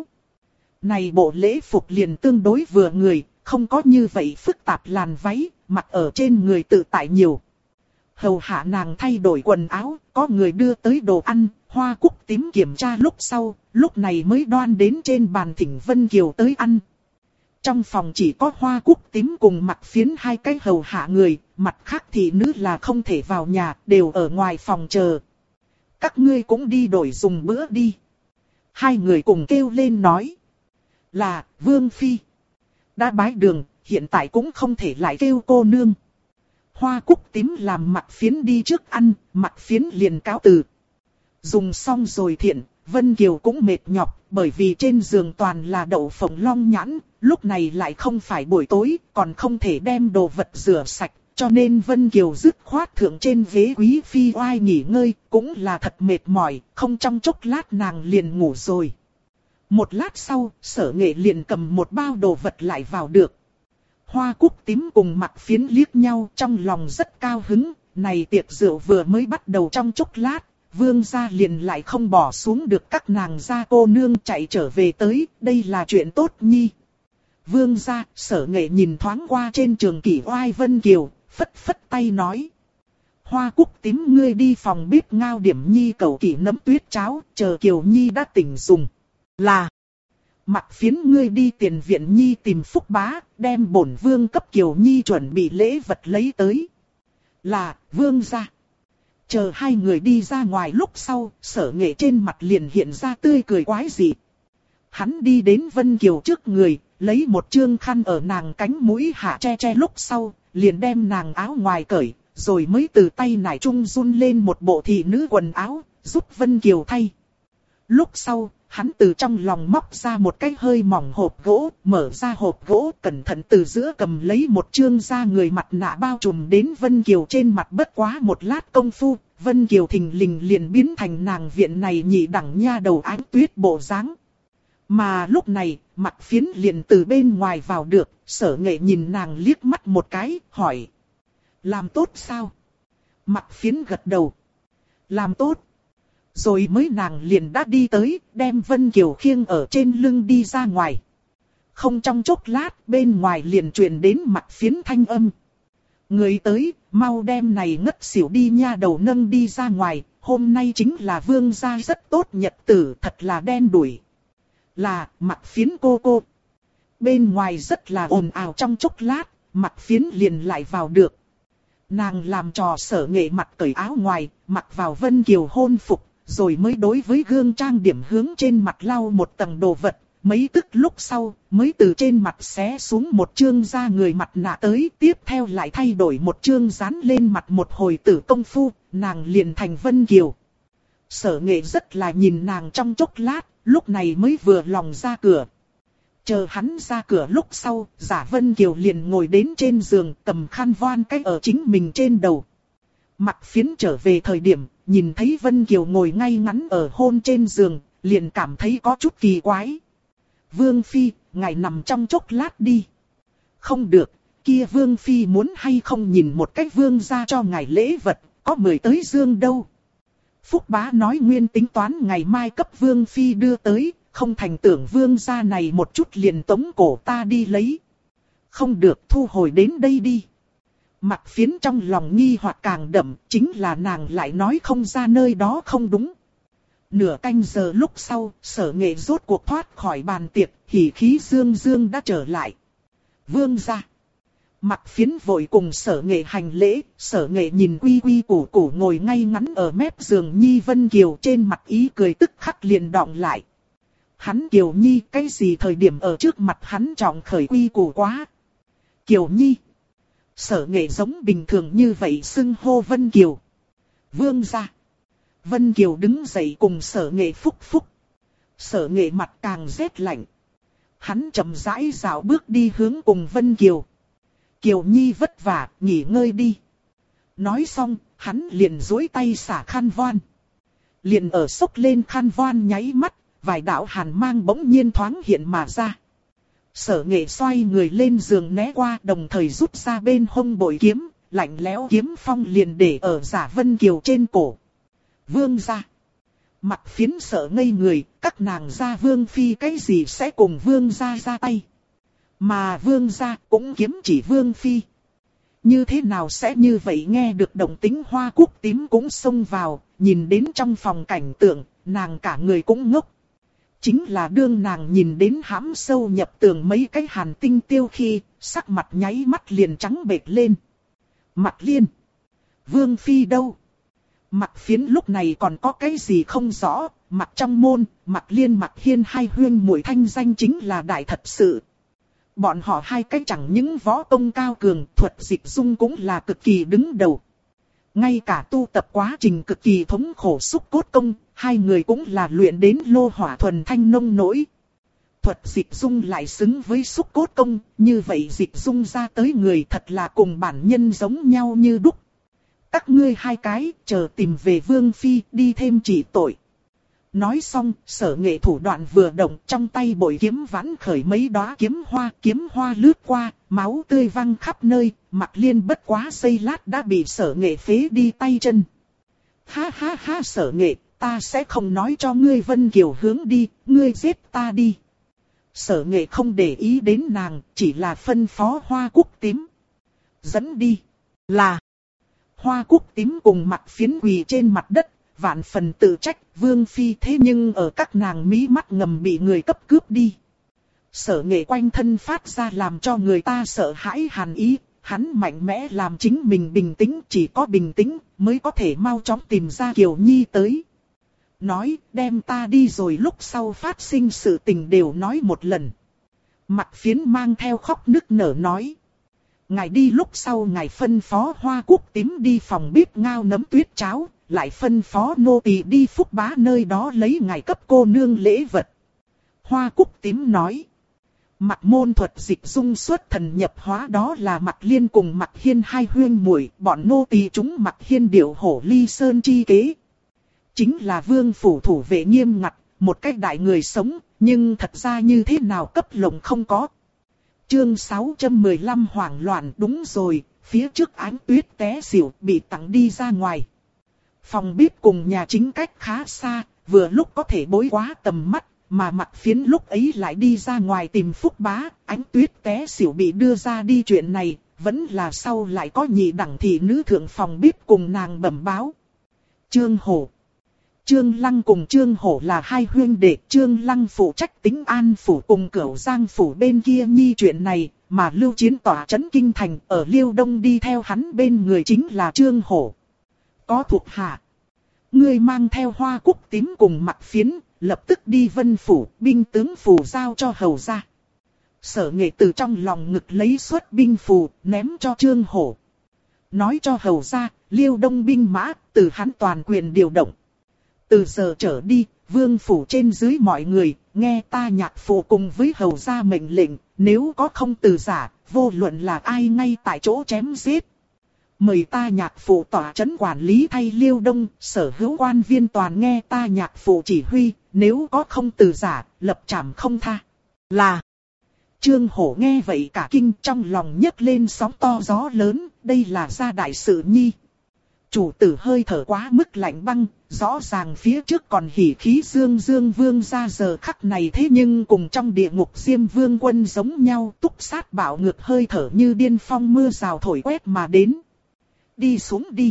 Này bộ lễ phục liền tương đối vừa người, không có như vậy phức tạp làn váy, mặc ở trên người tự tại nhiều. Hầu hạ nàng thay đổi quần áo, có người đưa tới đồ ăn, Hoa Cúc Tím kiểm tra lúc sau, lúc này mới đoan đến trên bàn thỉnh Vân Kiều tới ăn. Trong phòng chỉ có Hoa Cúc Tím cùng Mặc Phiến hai cái hầu hạ người, mặt khác thị nữ là không thể vào nhà, đều ở ngoài phòng chờ. Các ngươi cũng đi đổi dùng bữa đi. Hai người cùng kêu lên nói. Là, Vương Phi. Đã bái đường, hiện tại cũng không thể lại kêu cô nương. Hoa Cúc Tím làm Mặc Phiến đi trước ăn, Mặc Phiến liền cáo từ. Dùng xong rồi thiện, Vân Kiều cũng mệt nhọc, bởi vì trên giường toàn là đậu phộng long nhãn, lúc này lại không phải buổi tối, còn không thể đem đồ vật rửa sạch, cho nên Vân Kiều dứt khoát thượng trên ghế quý phi oai nghỉ ngơi, cũng là thật mệt mỏi, không trong chốc lát nàng liền ngủ rồi. Một lát sau, Sở Nghệ liền cầm một bao đồ vật lại vào được. Hoa Cúc Tím cùng Mặc Phiến liếc nhau trong lòng rất cao hứng, này tiệc rượu vừa mới bắt đầu trong chốc lát. Vương gia liền lại không bỏ xuống được các nàng gia cô nương chạy trở về tới, đây là chuyện tốt nhi. Vương gia, Sở Nghệ nhìn thoáng qua trên trường kỷ oai Vân Kiều, phất phất tay nói. Hoa Cúc Tím ngươi đi phòng bếp ngao điểm nhi cầu kỷ nấm tuyết cháo, chờ Kiều Nhi đã tỉnh dùng. Là, Mặc Phiến ngươi đi tiền viện nhi tìm Phúc Bá, đem bổn vương cấp Kiều Nhi chuẩn bị lễ vật lấy tới. Là, vương gia. Chờ hai người đi ra ngoài lúc sau, Sở Nghệ trên mặt liền hiện ra tươi cười quái dị. Hắn đi đến Vân Kiều trước người, lấy một chương khăn ở nàng cánh mũi hạ che che lúc sau, liền đem nàng áo ngoài cởi, rồi mới từ tay nải trung run lên một bộ thị nữ quần áo, giúp Vân Kiều thay. Lúc sau, hắn từ trong lòng móc ra một cái hơi mỏng hộp gỗ, mở ra hộp gỗ, cẩn thận từ giữa cầm lấy một chương da người mặt nạ bao trùm đến Vân Kiều trên mặt. Bất quá một lát công phu, Vân Kiều thình lình liền biến thành nàng viện này nhị đẳng nha đầu Ánh Tuyết bộ dáng. Mà lúc này, Mặc Phiến liền từ bên ngoài vào được, Sở Nghệ nhìn nàng liếc mắt một cái, hỏi. Làm tốt sao? Mặc Phiến gật đầu. Làm tốt. Rồi mới nàng liền đã đi tới, đem Vân Kiều khiêng ở trên lưng đi ra ngoài. Không trong chốc lát, bên ngoài liền truyền đến Mặc Phiến thanh âm. Người tới, mau đem này ngất xỉu đi nha đầu nâng đi ra ngoài, hôm nay chính là vương gia rất tốt nhật tử, thật là đen đủi. Là, Mặc Phiến cô cô. Bên ngoài rất là ồn ào trong chốc lát, Mặc Phiến liền lại vào được. Nàng làm trò Sở Nghệ mặt cởi áo ngoài, mặc vào Vân Kiều hôn phục, rồi mới đối với gương trang điểm hướng trên mặt lau một tầng đồ vật. Mấy tức lúc sau, mới từ trên mặt xé xuống một chương da người mặt nạ tới, tiếp theo lại thay đổi một chương dán lên mặt một hồi tử công phu, nàng liền thành Vân Kiều. Sở Nghệ rất là nhìn nàng trong chốc lát, lúc này mới vừa lòng ra cửa. Chờ hắn ra cửa lúc sau, giả Vân Kiều liền ngồi đến trên giường, cầm khăn voan cách ở chính mình trên đầu. Mặc Phiến trở về thời điểm, nhìn thấy Vân Kiều ngồi ngay ngắn ở hôn trên giường, liền cảm thấy có chút kỳ quái. Vương Phi, ngài nằm trong chốc lát đi. Không được, kia Vương Phi muốn hay không nhìn một cách vương ra cho ngài lễ vật, có mời tới dương đâu. Phúc Bá nói nguyên tính toán ngày mai cấp Vương Phi đưa tới, không thành tưởng vương gia này một chút liền tống cổ ta đi lấy. Không được, thu hồi đến đây đi. Mặc Phiến trong lòng nghi hoặc càng đậm, chính là nàng lại nói không ra nơi đó không đúng. Nửa canh giờ lúc sau, Sở Nghệ rốt cuộc thoát khỏi bàn tiệc, hỉ khí dương dương đã trở lại. Vương gia. Mặc Phiến vội cùng Sở Nghệ hành lễ, Sở Nghệ nhìn quy quy củ củ ngồi ngay ngắn ở mép giường Nhi Vân Kiều, trên mặt ý cười tức khắc liền đọng lại. Hắn Kiều Nhi cái gì thời điểm ở trước mặt hắn trọng khởi quy củ quá. Kiều Nhi. Sở Nghệ giống bình thường như vậy xưng hô Vân Kiều. Vương gia. Vân Kiều đứng dậy cùng Sở Nghệ phúc phúc. Sở Nghệ mặt càng rét lạnh. Hắn chậm rãi dạo bước đi hướng cùng Vân Kiều. Kiều Nhi vất vả, nghỉ ngơi đi. Nói xong, hắn liền duỗi tay xả khăn voan. Liền ở xốc lên khăn voan nháy mắt, vài đạo hàn mang bỗng nhiên thoáng hiện mà ra. Sở Nghệ xoay người lên giường né qua, đồng thời rút ra bên hông bội kiếm, lạnh lẽo kiếm phong liền để ở Giả Vân Kiều trên cổ. Vương gia. Mặt Phiến sợ ngây người, các nàng gia vương phi cái gì sẽ cùng vương gia ra tay. Mà vương gia cũng kiếm chỉ vương phi. Như thế nào sẽ như vậy? Nghe được động tĩnh, Hoa Cúc Tím cũng xông vào, nhìn đến trong phòng cảnh tượng, nàng cả người cũng ngốc. Chính là đương nàng nhìn đến hãm sâu nhập tường mấy cái hàn tinh tiêu khi, sắc mặt nháy mắt liền trắng bệch lên. Mặc Liên. Vương phi đâu? Mặc Phiến lúc này còn có cái gì không rõ, Mặc trong môn, Mặc Liên Mặc Hiên hai huyên muội thanh danh chính là đại thật sự. Bọn họ hai cái chẳng những võ công cao cường, thuật dịch dung cũng là cực kỳ đứng đầu. Ngay cả tu tập quá trình cực kỳ thống khổ xúc cốt công, hai người cũng là luyện đến lô hỏa thuần thanh nông nỗi. Thuật dịch dung lại xứng với xúc cốt công, như vậy dịch dung ra tới người thật là cùng bản nhân giống nhau như đúc. Các ngươi hai cái, chờ tìm về vương phi, đi thêm chỉ tội. Nói xong, Sở Nghệ thủ đoạn vừa động, trong tay bội kiếm vãn khởi mấy đóa kiếm hoa lướt qua, máu tươi văng khắp nơi, Mặc Liên bất quá giây lát đã bị Sở Nghệ phế đi tay chân. Ha ha ha, Sở Nghệ, ta sẽ không nói cho ngươi Vân Kiều hướng đi, ngươi giết ta đi. Sở Nghệ không để ý đến nàng, chỉ là phân phó Hoa Cúc Tím. Dẫn đi. Là. Hoa Cúc Tím cùng Mặc Phiến quỳ trên mặt đất, vạn phần tự trách, vương phi thế nhưng ở các nàng mí mắt ngầm bị người cấp cướp đi. Sở Nghệ quanh thân phát ra làm cho người ta sợ hãi hàn ý, hắn mạnh mẽ làm chính mình bình tĩnh, chỉ có bình tĩnh mới có thể mau chóng tìm ra Kiều Nhi tới. Nói, đem ta đi rồi lúc sau phát sinh sự tình đều nói một lần. Mặc Phiến mang theo khóc nức nở nói. Ngài đi lúc sau ngài phân phó Hoa Cúc Tím đi phòng bếp ngao nấm tuyết cháo, lại phân phó nô tỳ đi Phúc Bá nơi đó lấy ngài cấp cô nương lễ vật. Hoa Cúc Tím nói. Mặc môn thuật dịch dung xuất thần nhập hóa đó là Mặc Liên cùng Mặc Hiên hai huyên muội, bọn nô tỳ chúng Mặc Hiên điệu hổ ly sơn chi kế. Chính là vương phủ thủ vệ nghiêm ngặt, một cách đại người sống, nhưng thật ra như thế nào cấp lồng không có. Chương 615 hoảng loạn. Đúng rồi, phía trước Ánh Tuyết té xỉu bị tặng đi ra ngoài. Phòng bếp cùng nhà chính cách khá xa, vừa lúc có thể bối quá tầm mắt, mà Mặc Phiến lúc ấy lại đi ra ngoài tìm Phúc Bá. Ánh Tuyết té xỉu bị đưa ra đi chuyện này, vẫn là sau lại có nhị đẳng thị nữ thượng phòng bếp cùng nàng bẩm báo. Trương Hổ. Trương Lăng cùng Trương Hổ là hai huynh đệ, Trương Lăng phụ trách Tĩnh An phủ cùng Cửu Giang phủ bên kia nhi chuyện này, mà Lưu Chiến tỏa trấn kinh thành ở Liêu Đông đi theo hắn bên người chính là Trương Hổ. Có thuộc hạ. Ngươi mang theo Hoa Cúc Tím cùng Mặc Phiến, lập tức đi Vân phủ, binh tướng phủ giao cho hầu gia. Sở Nghệ từ trong lòng ngực lấy xuất binh phù, ném cho Trương Hổ. Nói cho hầu gia, Liêu Đông binh mã, từ hắn toàn quyền điều động. Từ giờ trở đi, vương phủ trên dưới mọi người, nghe ta nhạc phụ cùng với hầu gia mệnh lệnh, nếu có không từ giả, vô luận là ai ngay tại chỗ chém giết. Mời ta nhạc phụ tỏa trấn quản lý thay Liêu Đông, sở hữu quan viên toàn nghe ta nhạc phụ chỉ huy, nếu có không từ giả, lập trảm không tha. Là. Trương Hổ nghe vậy cả kinh, trong lòng nhấc lên sóng to gió lớn, đây là gia đại sự nhi. Chủ tử hơi thở quá mức lạnh băng, rõ ràng phía trước còn hỉ khí dương dương vương ra giờ khắc này thế nhưng cùng trong địa ngục Diêm Vương quân giống nhau, túc sát bạo ngược hơi thở như điên phong mưa rào thổi quét mà đến. Đi xuống đi.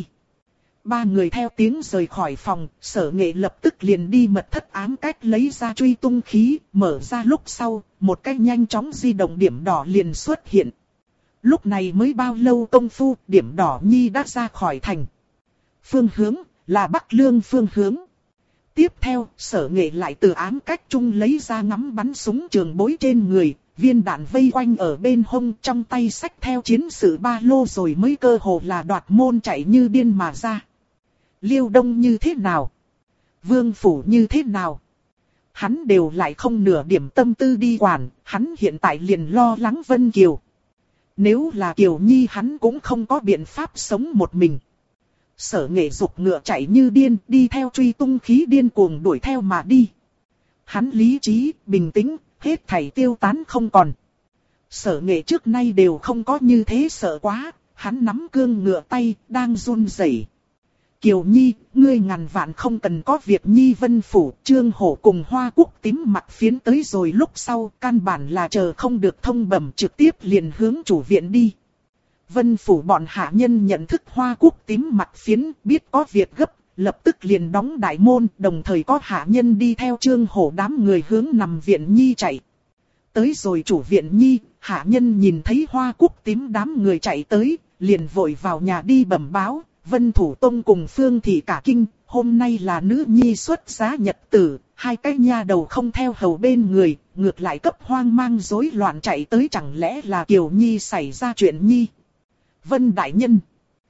Ba người theo tiếng rời khỏi phòng, Sở Nghệ lập tức liền đi mật thất ám cách lấy ra truy tung khí, mở ra lúc sau, một cái nhanh chóng di động điểm đỏ liền xuất hiện. Lúc này mới bao lâu công phu, điểm đỏ nhi đã ra khỏi thành. Phương hướng là Bắc Lương phương hướng. Tiếp theo, Sở Nghệ lại từ ám cách trung lấy ra ngắm bắn súng trường bối trên người, viên đạn vây quanh ở bên hông, trong tay xách theo chiến sự ba lô rồi mới cơ hồ là đoạt môn chạy như điên mà ra. Liêu Đông như thế nào? Vương phủ như thế nào? Hắn đều lại không nửa điểm tâm tư đi quản, hắn hiện tại liền lo lắng Vân Kiều. Nếu là Kiều Nhi hắn cũng không có biện pháp sống một mình. Sở Nghệ dục ngựa chạy như điên, đi theo truy tung khí điên cuồng đuổi theo mà đi. Hắn lý trí, bình tĩnh, hết thảy tiêu tán không còn. Sở Nghệ trước nay đều không có như thế sợ quá, hắn nắm cương ngựa tay, đang run rẩy. Kiều Nhi, ngươi ngàn vạn không cần có việc Nhi Vân Phủ, Trương Hổ cùng Hoa Cúc Tím Mặc Phiến tới rồi lúc sau, căn bản là chờ không được thông bẩm trực tiếp liền hướng chủ viện đi. Vân Phủ bọn hạ nhân nhận thức Hoa Cúc Tím Mặc Phiến, biết có việc gấp, lập tức liền đóng đại môn, đồng thời có hạ nhân đi theo Trương Hổ đám người hướng nằm viện Nhi chạy. Tới rồi chủ viện Nhi, hạ nhân nhìn thấy Hoa Cúc Tím đám người chạy tới, liền vội vào nhà đi bẩm báo. Vân Thủ Tông cùng Phương Thị cả kinh, hôm nay là nữ nhi xuất giá nhật tử, hai cái nha đầu không theo hầu bên người, ngược lại cấp hoang mang rối loạn chạy tới, chẳng lẽ là Kiều Nhi xảy ra chuyện nhi. Vân Đại Nhân,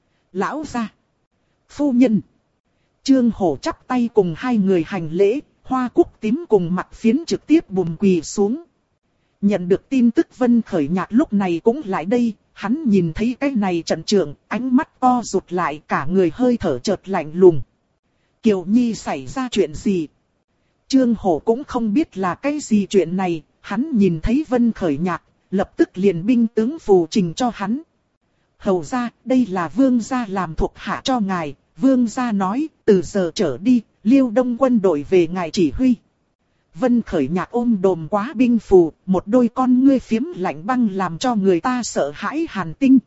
Lão Gia, Phu Nhân, Trương Hổ chắp tay cùng hai người hành lễ, Hoa Cúc Tím cùng Mặc Phiến trực tiếp bùm quỳ xuống. Nhận được tin tức Vân Khởi Nhạc lúc này cũng lại đây. Hắn nhìn thấy cái này trận trượng, ánh mắt co rụt lại, cả người hơi thở chợt lạnh lùng. Kiều Nhi xảy ra chuyện gì? Trương Hổ cũng không biết là cái gì chuyện này, hắn nhìn thấy Vân Khởi Nhạc, lập tức liền binh tướng phù trình cho hắn. Hầu ra, đây là vương gia làm thuộc hạ cho ngài, vương gia nói, từ giờ trở đi, Liêu Đông quân đội về ngài chỉ huy. Vân Khởi Nhạc ôm đồm quá binh phù, một đôi con ngươi phiếm lạnh băng làm cho người ta sợ hãi hàn tinh.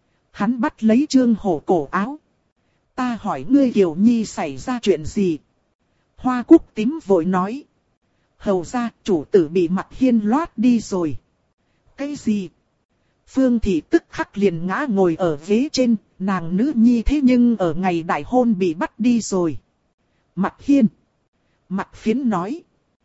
Hắn bắt lấy Trương Hổ cổ áo. Ta hỏi ngươi Kiều Nhi xảy ra chuyện gì? Hoa Cúc Tím vội nói. Hầu ra, chủ tử bị Mặc Hiên loát đi rồi. Cái gì? Phương Thị tức khắc liền ngã ngồi ở ghế trên, nàng nữ nhi thế nhưng ở ngày đại hôn bị bắt đi rồi. Mặc Hiên. Mặc Phiến nói.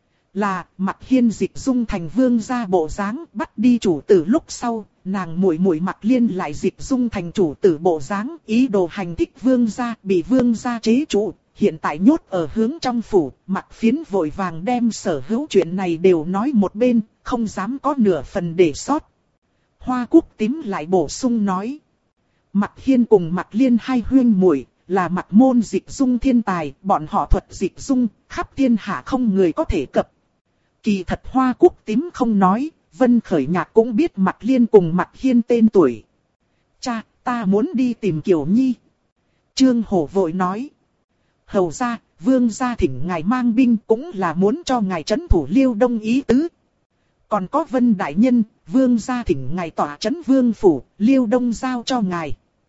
Là Mặc Hiên dịch dung thành vương gia bộ dáng, bắt đi chủ tử lúc sau, nàng muội muội Mặc Liên lại dịch dung thành chủ tử bộ dáng, ý đồ hành thích vương gia, bị vương gia chế trụ, hiện tại nhốt ở hướng trong phủ. Mặc Phiến vội vàng đem sở hữu chuyện này đều nói một bên, không dám có nửa phần để sót. Hoa Cúc Tím lại bổ sung nói, Mặc Hiên cùng Mặc Liên hai huynh muội là Mặc môn dịch dung thiên tài, bọn họ thuật dịch dung, khắp thiên hạ không người có thể cập. Kỳ thật Hoa Cúc Tím không nói, Vân Khởi Nhạc cũng biết Mặc Liên cùng Mặc Hiên tên tuổi. Cha, ta muốn đi tìm Kiều Nhi. Trương Hổ vội nói. Hầu ra, vương gia thỉnh ngài mang binh cũng là muốn cho ngài trấn thủ Liêu Đông ý tứ. Còn có Vân Đại Nhân, vương gia thỉnh ngài tỏa trấn vương phủ, Liêu Đông giao cho ngài.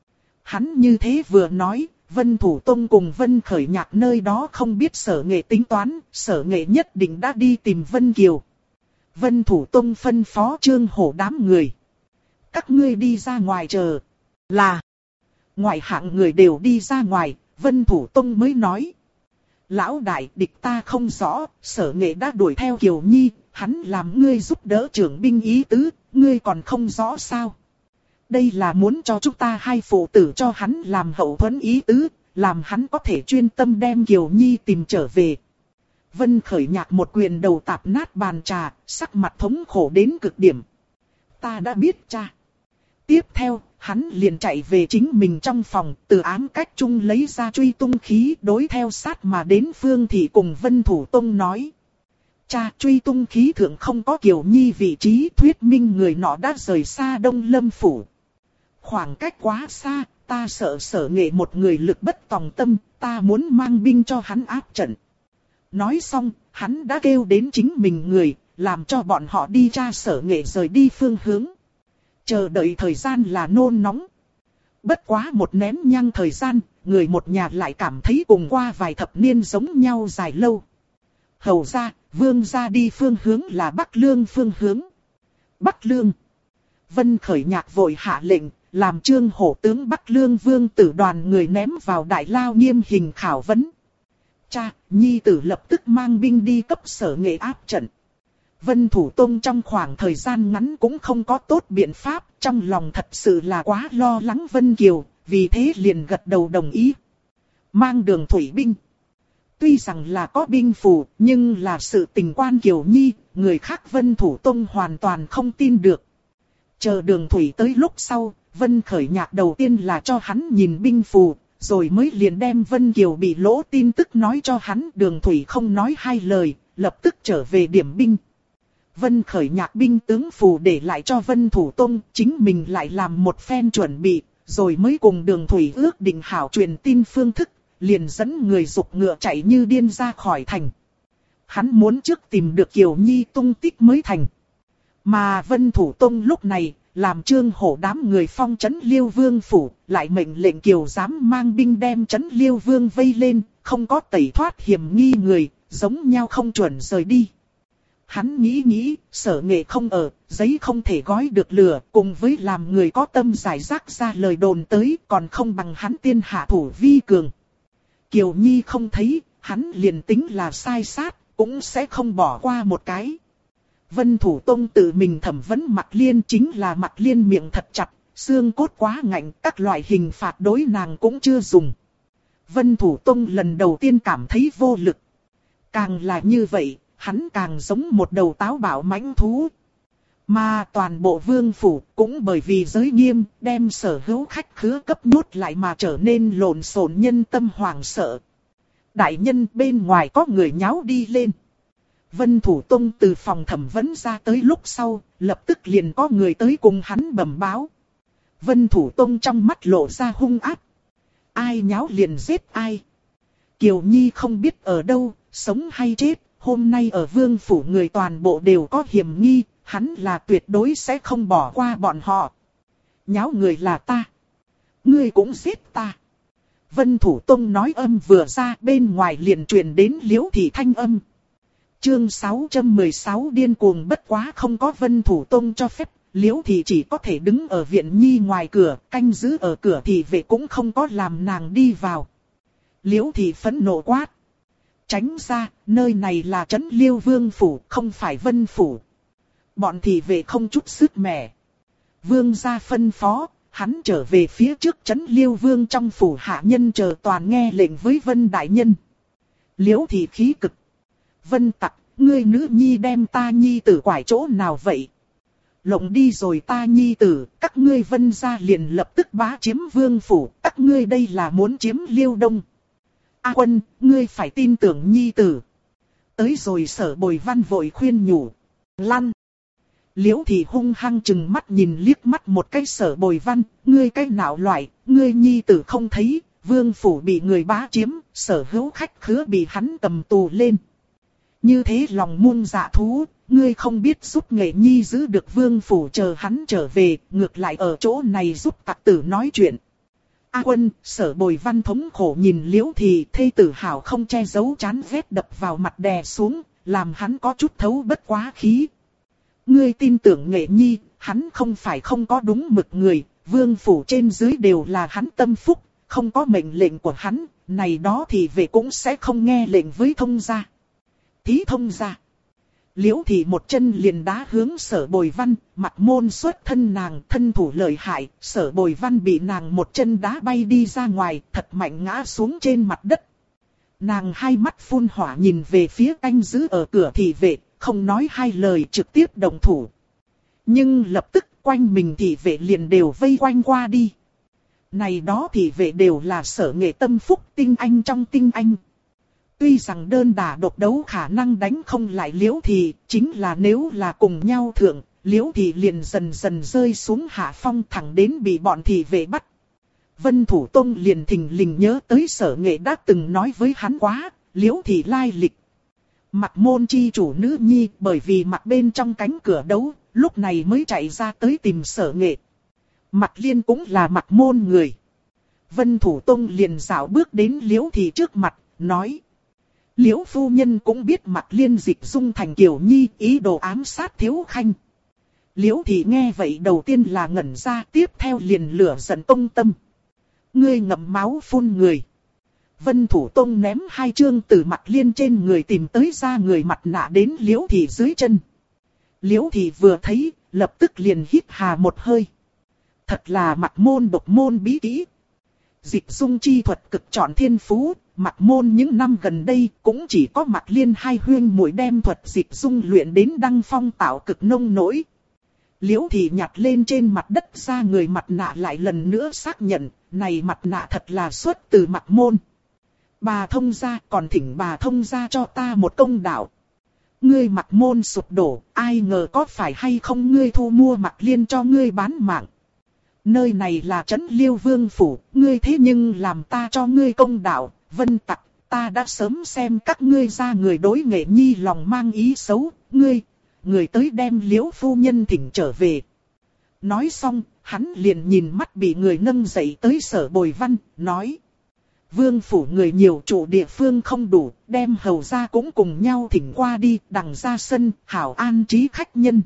Hắn như thế vừa nói. Vân Thủ Tông cùng Vân Khởi Nhạc nơi đó không biết Sở Nghệ tính toán, Sở Nghệ nhất định đã đi tìm Vân Kiều. Vân Thủ Tông phân phó Trương Hổ đám người. Các ngươi đi ra ngoài chờ. Là. Ngoại hạng người đều đi ra ngoài, Vân Thủ Tông mới nói. Lão đại, địch ta không rõ, Sở Nghệ đã đuổi theo Kiều Nhi, hắn làm ngươi giúp đỡ trưởng binh ý tứ, ngươi còn không rõ sao? Đây là muốn cho chúng ta hai phụ tử cho hắn làm hậu thuẫn ý tứ, làm hắn có thể chuyên tâm đem Kiều Nhi tìm trở về. Vân Khởi Nhạc một quyền đầu tạp nát bàn trà, sắc mặt thống khổ đến cực điểm. Ta đã biết cha. Tiếp theo, hắn liền chạy về chính mình trong phòng, từ ám cách chung lấy ra truy tung khí đối theo sát mà đến Phương Thị cùng Vân Thủ Tông nói. Cha, truy tung khí thượng không có Kiều Nhi vị trí, thuyết minh người nọ đã rời xa Đông Lâm Phủ. Khoảng cách quá xa, ta sợ Sở Nghệ một người lực bất tòng tâm, ta muốn mang binh cho hắn áp trận. Nói xong, hắn đã kêu đến chính mình người, làm cho bọn họ đi tra Sở Nghệ rời đi phương hướng. Chờ đợi thời gian là nôn nóng. Bất quá một nén nhang thời gian, người một nhà lại cảm thấy cùng qua vài thập niên giống nhau dài lâu. Hầu ra, vương ra đi phương hướng là Bắc Lương phương hướng. Bắc Lương. Vân Khởi Nhạc vội hạ lệnh, làm Trương Hổ tướng Bắc Lương vương tử đoàn người ném vào đại lao nghiêm hình khảo vấn. Cha, nhi tử lập tức mang binh đi cấp Sở Nghệ áp trận. Vân Thủ Tông trong khoảng thời gian ngắn cũng không có tốt biện pháp, trong lòng thật sự là quá lo lắng Vân Kiều, vì thế liền gật đầu đồng ý. Mang đường thủy binh. Tuy rằng là có binh phù, nhưng là sự tình quan Kiều Nhi, người khác Vân Thủ Tông hoàn toàn không tin được. Chờ đường thủy tới lúc sau, Vân Khởi Nhạc đầu tiên là cho hắn nhìn binh phù, rồi mới liền đem Vân Kiều bị lỗ tin tức nói cho hắn. Đường thủy không nói hai lời, lập tức trở về điểm binh. Vân Khởi nhạc binh tướng phù để lại cho Vân Thủ Tông, chính mình lại làm một phen chuẩn bị, rồi mới cùng Đường Thủy ước định hảo truyền tin phương thức, liền dẫn người giục ngựa chạy như điên ra khỏi thành. Hắn muốn trước tìm được Kiều Nhi tung tích mới thành. Mà Vân Thủ Tông lúc này, làm Trương Hổ đám người phong trấn Liêu Vương phủ, lại mệnh lệnh Kiều dám mang binh đem trấn Liêu Vương vây lên, không có tẩy thoát hiểm nghi người, giống nhau không chuẩn rời đi. Hắn nghĩ, Sở Nghệ không ở, giấy không thể gói được lửa, cùng với làm người có tâm giải rác ra lời đồn tới, còn không bằng hắn tiên hạ thủ vi cường. Kiều Nhi không thấy, hắn liền tính là sai sát, cũng sẽ không bỏ qua một cái. Vân Thủ Tông tự mình thẩm vấn Mạc Liên, chính là Mạc Liên miệng thật chặt, xương cốt quá ngạnh, các loại hình phạt đối nàng cũng chưa dùng. Vân Thủ Tông lần đầu tiên cảm thấy vô lực. Càng là như vậy, hắn càng giống một đầu táo bạo mãnh thú. Mà toàn bộ vương phủ cũng bởi vì giới nghiêm, đem sở hữu khách khứa cấp nhốt lại mà trở nên lộn xộn, nhân tâm hoảng sợ. Đại nhân, bên ngoài có người nháo đi lên. Vân Thủ Tông từ phòng thẩm vấn ra tới lúc sau, lập tức liền có người tới cùng hắn bẩm báo. Vân Thủ Tông trong mắt lộ ra hung ác. Ai nháo liền giết ai. Kiều Nhi không biết ở đâu, sống hay chết, hôm nay ở vương phủ người toàn bộ đều có hiểm nghi, hắn là tuyệt đối sẽ không bỏ qua bọn họ. Nháo người là ta. Ngươi cũng giết ta. Vân Thủ Tông nói âm vừa ra, bên ngoài liền truyền đến Liễu Thị thanh âm. Chương 616 điên cuồng, bất quá không có Vân Thủ Tông cho phép, Liễu Thị chỉ có thể đứng ở viện nhi ngoài cửa, canh giữ ở cửa thì vệ cũng không có làm nàng đi vào. Liễu Thị phẫn nộ quát. Tránh ra, nơi này là trấn Liêu Vương phủ, không phải Vân phủ. Bọn thị vệ không chút sức mẻ. Vương gia phân phó, hắn trở về phía trước trấn Liêu Vương trong phủ hạ nhân chờ toàn nghe lệnh với Vân đại nhân. Liễu Thị khí cực. Vân tặc, ngươi nữ nhi đem ta nhi tử quải chỗ nào vậy? Lộng đi rồi ta nhi tử, các ngươi Vân gia liền lập tức bá chiếm vương phủ, các ngươi đây là muốn chiếm Liêu Đông. A Quân, ngươi phải tin tưởng nhi tử. Tới rồi Sở Bồi Văn vội khuyên nhủ. Lăn. Liễu Thị hung hăng chừng mắt nhìn liếc mắt một cái Sở Bồi Văn, ngươi cái nạo loại, ngươi nhi tử không thấy, vương phủ bị người bá chiếm, sở hữu khách khứa bị hắn cầm tù lên. Như thế lòng muôn dạ thú, ngươi không biết giúp Nghệ Nhi giữ được vương phủ chờ hắn trở về, ngược lại ở chỗ này giúp tặc tử nói chuyện. A Quân, Sở Bồi Văn thống khổ nhìn Liễu Thị, thê tử hảo không che giấu chán ghét đập vào mặt đè xuống, làm hắn có chút thấu bất quá khí. Ngươi tin tưởng Nghệ Nhi, hắn không phải không có đúng mực người, vương phủ trên dưới đều là hắn tâm phúc, không có mệnh lệnh của hắn, này đó thì về cũng sẽ không nghe lệnh với thông gia. Thí thông gia. Liễu Thị một chân liền đá hướng Sở Bồi Văn, mặt môn xuất thân nàng, thân thủ lợi hại, Sở Bồi Văn bị nàng một chân đá bay đi ra ngoài, thật mạnh ngã xuống trên mặt đất. Nàng hai mắt phun hỏa nhìn về phía canh giữ ở cửa thị vệ, không nói hai lời trực tiếp động thủ. Nhưng lập tức quanh mình thị vệ liền đều vây quanh qua đi. Này đó thị vệ đều là Sở Nghệ tâm phúc tinh anh trong tinh anh. Tuy rằng đơn đả độc đấu khả năng đánh không lại Liễu Thị, chính là nếu là cùng nhau thượng, Liễu Thị liền dần dần rơi xuống hạ phong thẳng đến bị bọn thị vệ bắt. Vân Thủ Tông liền thình lình nhớ tới Sở Nghệ đã từng nói với hắn quá, Liễu Thị lai lịch. Mặc môn chi chủ nữ nhi bởi vì mặc bên trong cánh cửa đấu, lúc này mới chạy ra tới tìm Sở Nghệ. Mặc Liên cũng là mặc môn người. Vân Thủ Tông liền dạo bước đến Liễu Thị trước mặt, nói. Liễu phu nhân cũng biết Mặc Liên dịch dung thành Kiều Nhi, ý đồ ám sát Thiếu Khanh. Liễu Thị nghe vậy đầu tiên là ngẩn ra, tiếp theo liền lửa giận tông tâm. Ngươi ngậm máu phun người. Vân Thủ Tông ném hai chương từ Mặc Liên trên người tìm tới ra người mặt nạ đến Liễu Thị dưới chân. Liễu Thị vừa thấy, lập tức liền hít hà một hơi. Thật là Mặc môn độc môn bí kỹ. Dịch dung chi thuật cực trọn thiên phú, Mặc môn những năm gần đây cũng chỉ có Mặc Liên hai huyên muội đem thuật dịch dung luyện đến đăng phong tạo cực nông nỗi. Liễu Thị nhặt lên trên mặt đất ra người mặt nạ lại lần nữa xác nhận, này mặt nạ thật là xuất từ Mặc môn. Bà thông gia, còn thỉnh bà thông gia cho ta một công đạo. Ngươi Mặc Môn sụp đổ, ai ngờ có phải hay không ngươi thu mua Mặc Liên cho ngươi bán mạng. Nơi này là trấn Liêu Vương phủ, ngươi thế nhưng làm ta cho ngươi công đạo, Vân Tặc, ta đã sớm xem các ngươi ra người đối Nghệ Nhi lòng mang ý xấu, người tới đem Liễu phu nhân thỉnh trở về. Nói xong, hắn liền nhìn mắt bị người nâng dậy tới Sở Bồi Văn, nói. Vương phủ người nhiều trụ địa phương không đủ, đem hầu ra cũng cùng nhau thỉnh qua đi, đằng ra sân, hảo an trí khách nhân.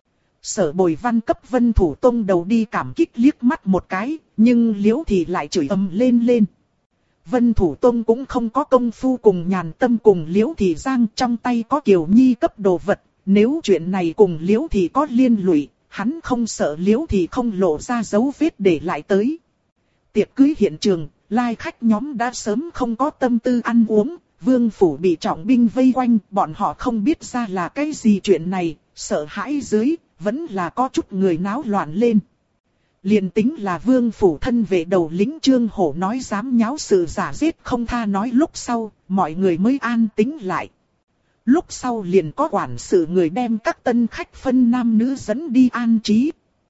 Sở Bồi Văn cấp Vân Thủ Tông đầu đi cảm kích liếc mắt một cái, nhưng Liễu thì lại chửi ầm lên. Vân Thủ Tông cũng không có công phu cùng nhàn tâm cùng Liễu Thị Giang, trong tay có Kiều Nhi cấp đồ vật, nếu chuyện này cùng Liễu Thị có liên lụy, hắn không sợ Liễu Thị không lộ ra dấu vết để lại tới. Tiệc cưới hiện trường, lai khách nhóm đã sớm không có tâm tư ăn uống, Vương phủ bị trọng binh vây quanh, bọn họ không biết ra là cái gì chuyện này, sợ hãi dưới, vẫn là có chút người náo loạn lên. Liền tính là Vương phủ thân vệ đầu lĩnh Trương Hổ nói dám nháo sự giả giết không tha nói, lúc sau, mọi người mới an tĩnh lại. Lúc sau liền có quản sự người đem các tân khách phân nam nữ dẫn đi an trí.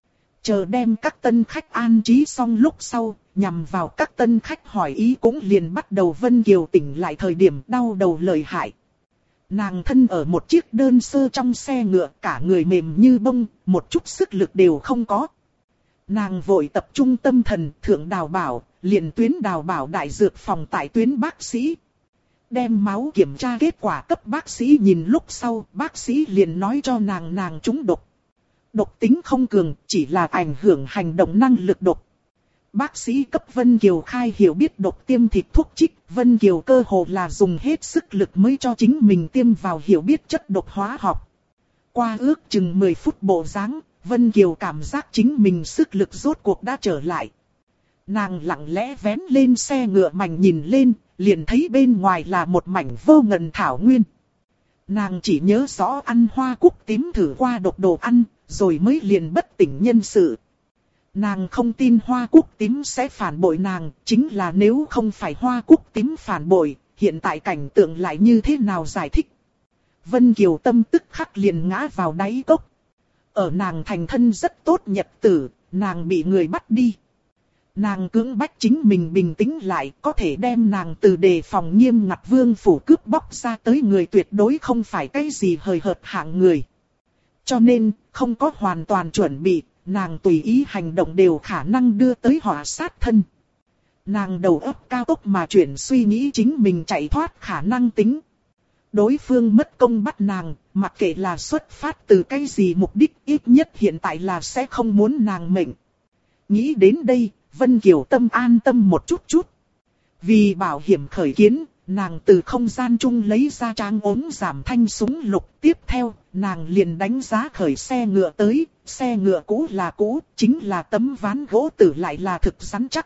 Chờ đem các tân khách an trí xong lúc sau, nhằm vào các tân khách hỏi ý cũng liền bắt đầu. Vân Kiều tỉnh lại thời điểm đau đầu lợi hại. Nàng thân ở một chiếc đơn sơ trong xe ngựa, cả người mềm như bông, một chút sức lực đều không có. Nàng vội tập trung tâm thần, thượng Đào Bảo, liền tuyến Đào Bảo đại dược phòng tại tuyến bác sĩ. Đem máu kiểm tra kết quả cấp bác sĩ nhìn lúc sau, bác sĩ liền nói cho nàng trúng độc. Độc tính không cường, chỉ là ảnh hưởng hành động năng lực độc. Bác sĩ cấp Vân Kiều khai hiểu biết độc tiêm thịt thuốc trích, Vân Kiều cơ hồ là dùng hết sức lực mới cho chính mình tiêm vào hiểu biết chất độc hóa học. Qua ước chừng 10 phút bộ dáng, Vân Kiều cảm giác chính mình sức lực rốt cuộc đã trở lại. Nàng lặng lẽ vén lên xe ngựa mảnh nhìn lên, liền thấy bên ngoài là một mảnh vô ngần thảo nguyên. Nàng chỉ nhớ rõ ăn hoa cúc tím thử qua độc đồ ăn, rồi mới liền bất tỉnh nhân sự. Nàng không tin hoa cúc tím sẽ phản bội nàng, chính là nếu không phải hoa cúc tím phản bội, hiện tại cảnh tượng lại như thế nào giải thích. Vân Kiều tâm tức khắc liền ngã vào đáy cốc. Ở nàng thành thân rất tốt nhật tử, nàng bị người bắt đi. Nàng cưỡng bách chính mình bình tĩnh lại, có thể đem nàng từ đề phòng nghiêm ngặt Vương phủ cướp bóc ra tới người tuyệt đối không phải cái gì hời hợt hạng người. Cho nên, không có hoàn toàn chuẩn bị, nàng tùy ý hành động đều khả năng đưa tới họa sát thân. Nàng đầu óc cao tốc mà chuyển suy nghĩ chính mình chạy thoát khả năng tính. Đối phương mất công bắt nàng, mặc kệ là xuất phát từ cái gì mục đích, ít nhất hiện tại là sẽ không muốn nàng mệnh. Nghĩ đến đây, Vân Kiều tâm an tâm một chút. Vì bảo hiểm khởi kiến, nàng từ không gian chung lấy ra trang ốm giảm thanh súng lục. Tiếp theo, nàng liền đánh giá khởi xe ngựa tới, xe ngựa cũ là cũ, chính là tấm ván gỗ tử lại là thực rắn chắc.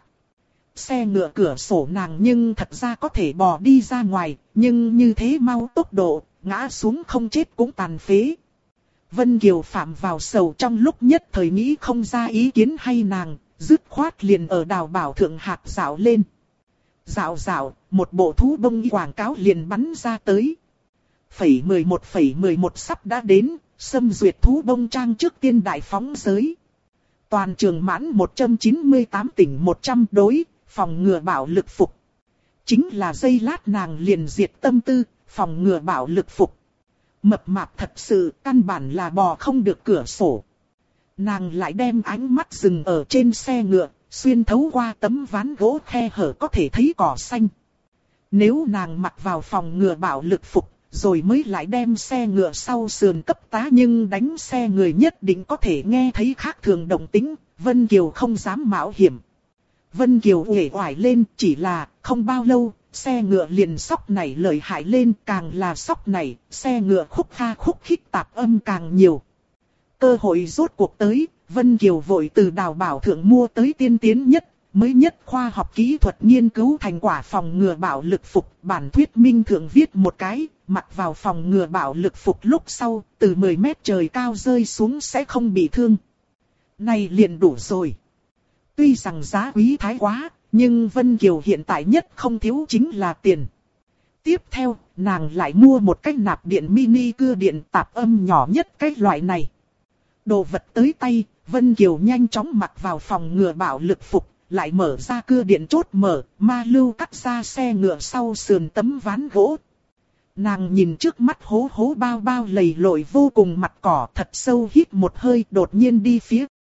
Xe ngựa cửa sổ nàng nhưng thật ra có thể bò đi ra ngoài, nhưng như thế mau tốc độ, ngã xuống không chết cũng tàn phế. Vân Kiều phạm vào sầu trong lúc nhất thời nghĩ không ra ý kiến hay nàng, dứt khoát liền ở Đào Bảo thượng hạt dạo lên. Dạo, một bộ thú bông quảng cáo liền bắn ra tới. Phẩy 11 sắp đã đến, xâm duyệt thú bông trang trước tiên đại phóng giới. Toàn trường mãn 198 tỉnh 100 đối, phòng ngừa bạo lực phục. Chính là giây lát nàng liền diệt tâm tư, phòng ngừa bạo lực phục. Mập mạp thật sự, căn bản là bò không được cửa sổ. Nàng lại đem ánh mắt dừng ở trên xe ngựa, xuyên thấu qua tấm ván gỗ khe hở có thể thấy cỏ xanh. Nếu nàng mặc vào phòng ngừa bạo lực phục, rồi mới lại đem xe ngựa sau sườn cấp tá, nhưng đánh xe người nhất định có thể nghe thấy khác thường động tĩnh, Vân Kiều không dám mạo hiểm. Vân Kiều uể oải lên, chỉ là không bao lâu, xe ngựa liền sóc nảy lợi hại lên, càng là sóc nảy, xe ngựa khúc kha khúc khích tạp âm càng nhiều. Cơ hội rốt cuộc tới, Vân Kiều vội từ Đào Bảo thượng mua tới tiên tiến nhất, mới nhất khoa học kỹ thuật nghiên cứu thành quả phòng ngừa bạo lực phục. Bản thuyết minh thượng viết một cái, mặc vào phòng ngừa bạo lực phục lúc sau, từ 10 mét trời cao rơi xuống sẽ không bị thương. Này liền đủ rồi. Tuy rằng giá quý thái quá, nhưng Vân Kiều hiện tại nhất không thiếu chính là tiền. Tiếp theo, nàng lại mua một cái nạp điện mini cưa điện tạp âm nhỏ nhất cái loại này. Đồ vật tới tay, Vân Kiều nhanh chóng mặc vào phòng ngừa bạo lực phục, lại mở ra cưa điện chốt mở, ma lưu cắt ra xe ngựa sau sườn tấm ván gỗ. Nàng nhìn trước mắt hố hố bao bao lầy lội vô cùng mặt cỏ, thật sâu hít một hơi, đột nhiên đi phía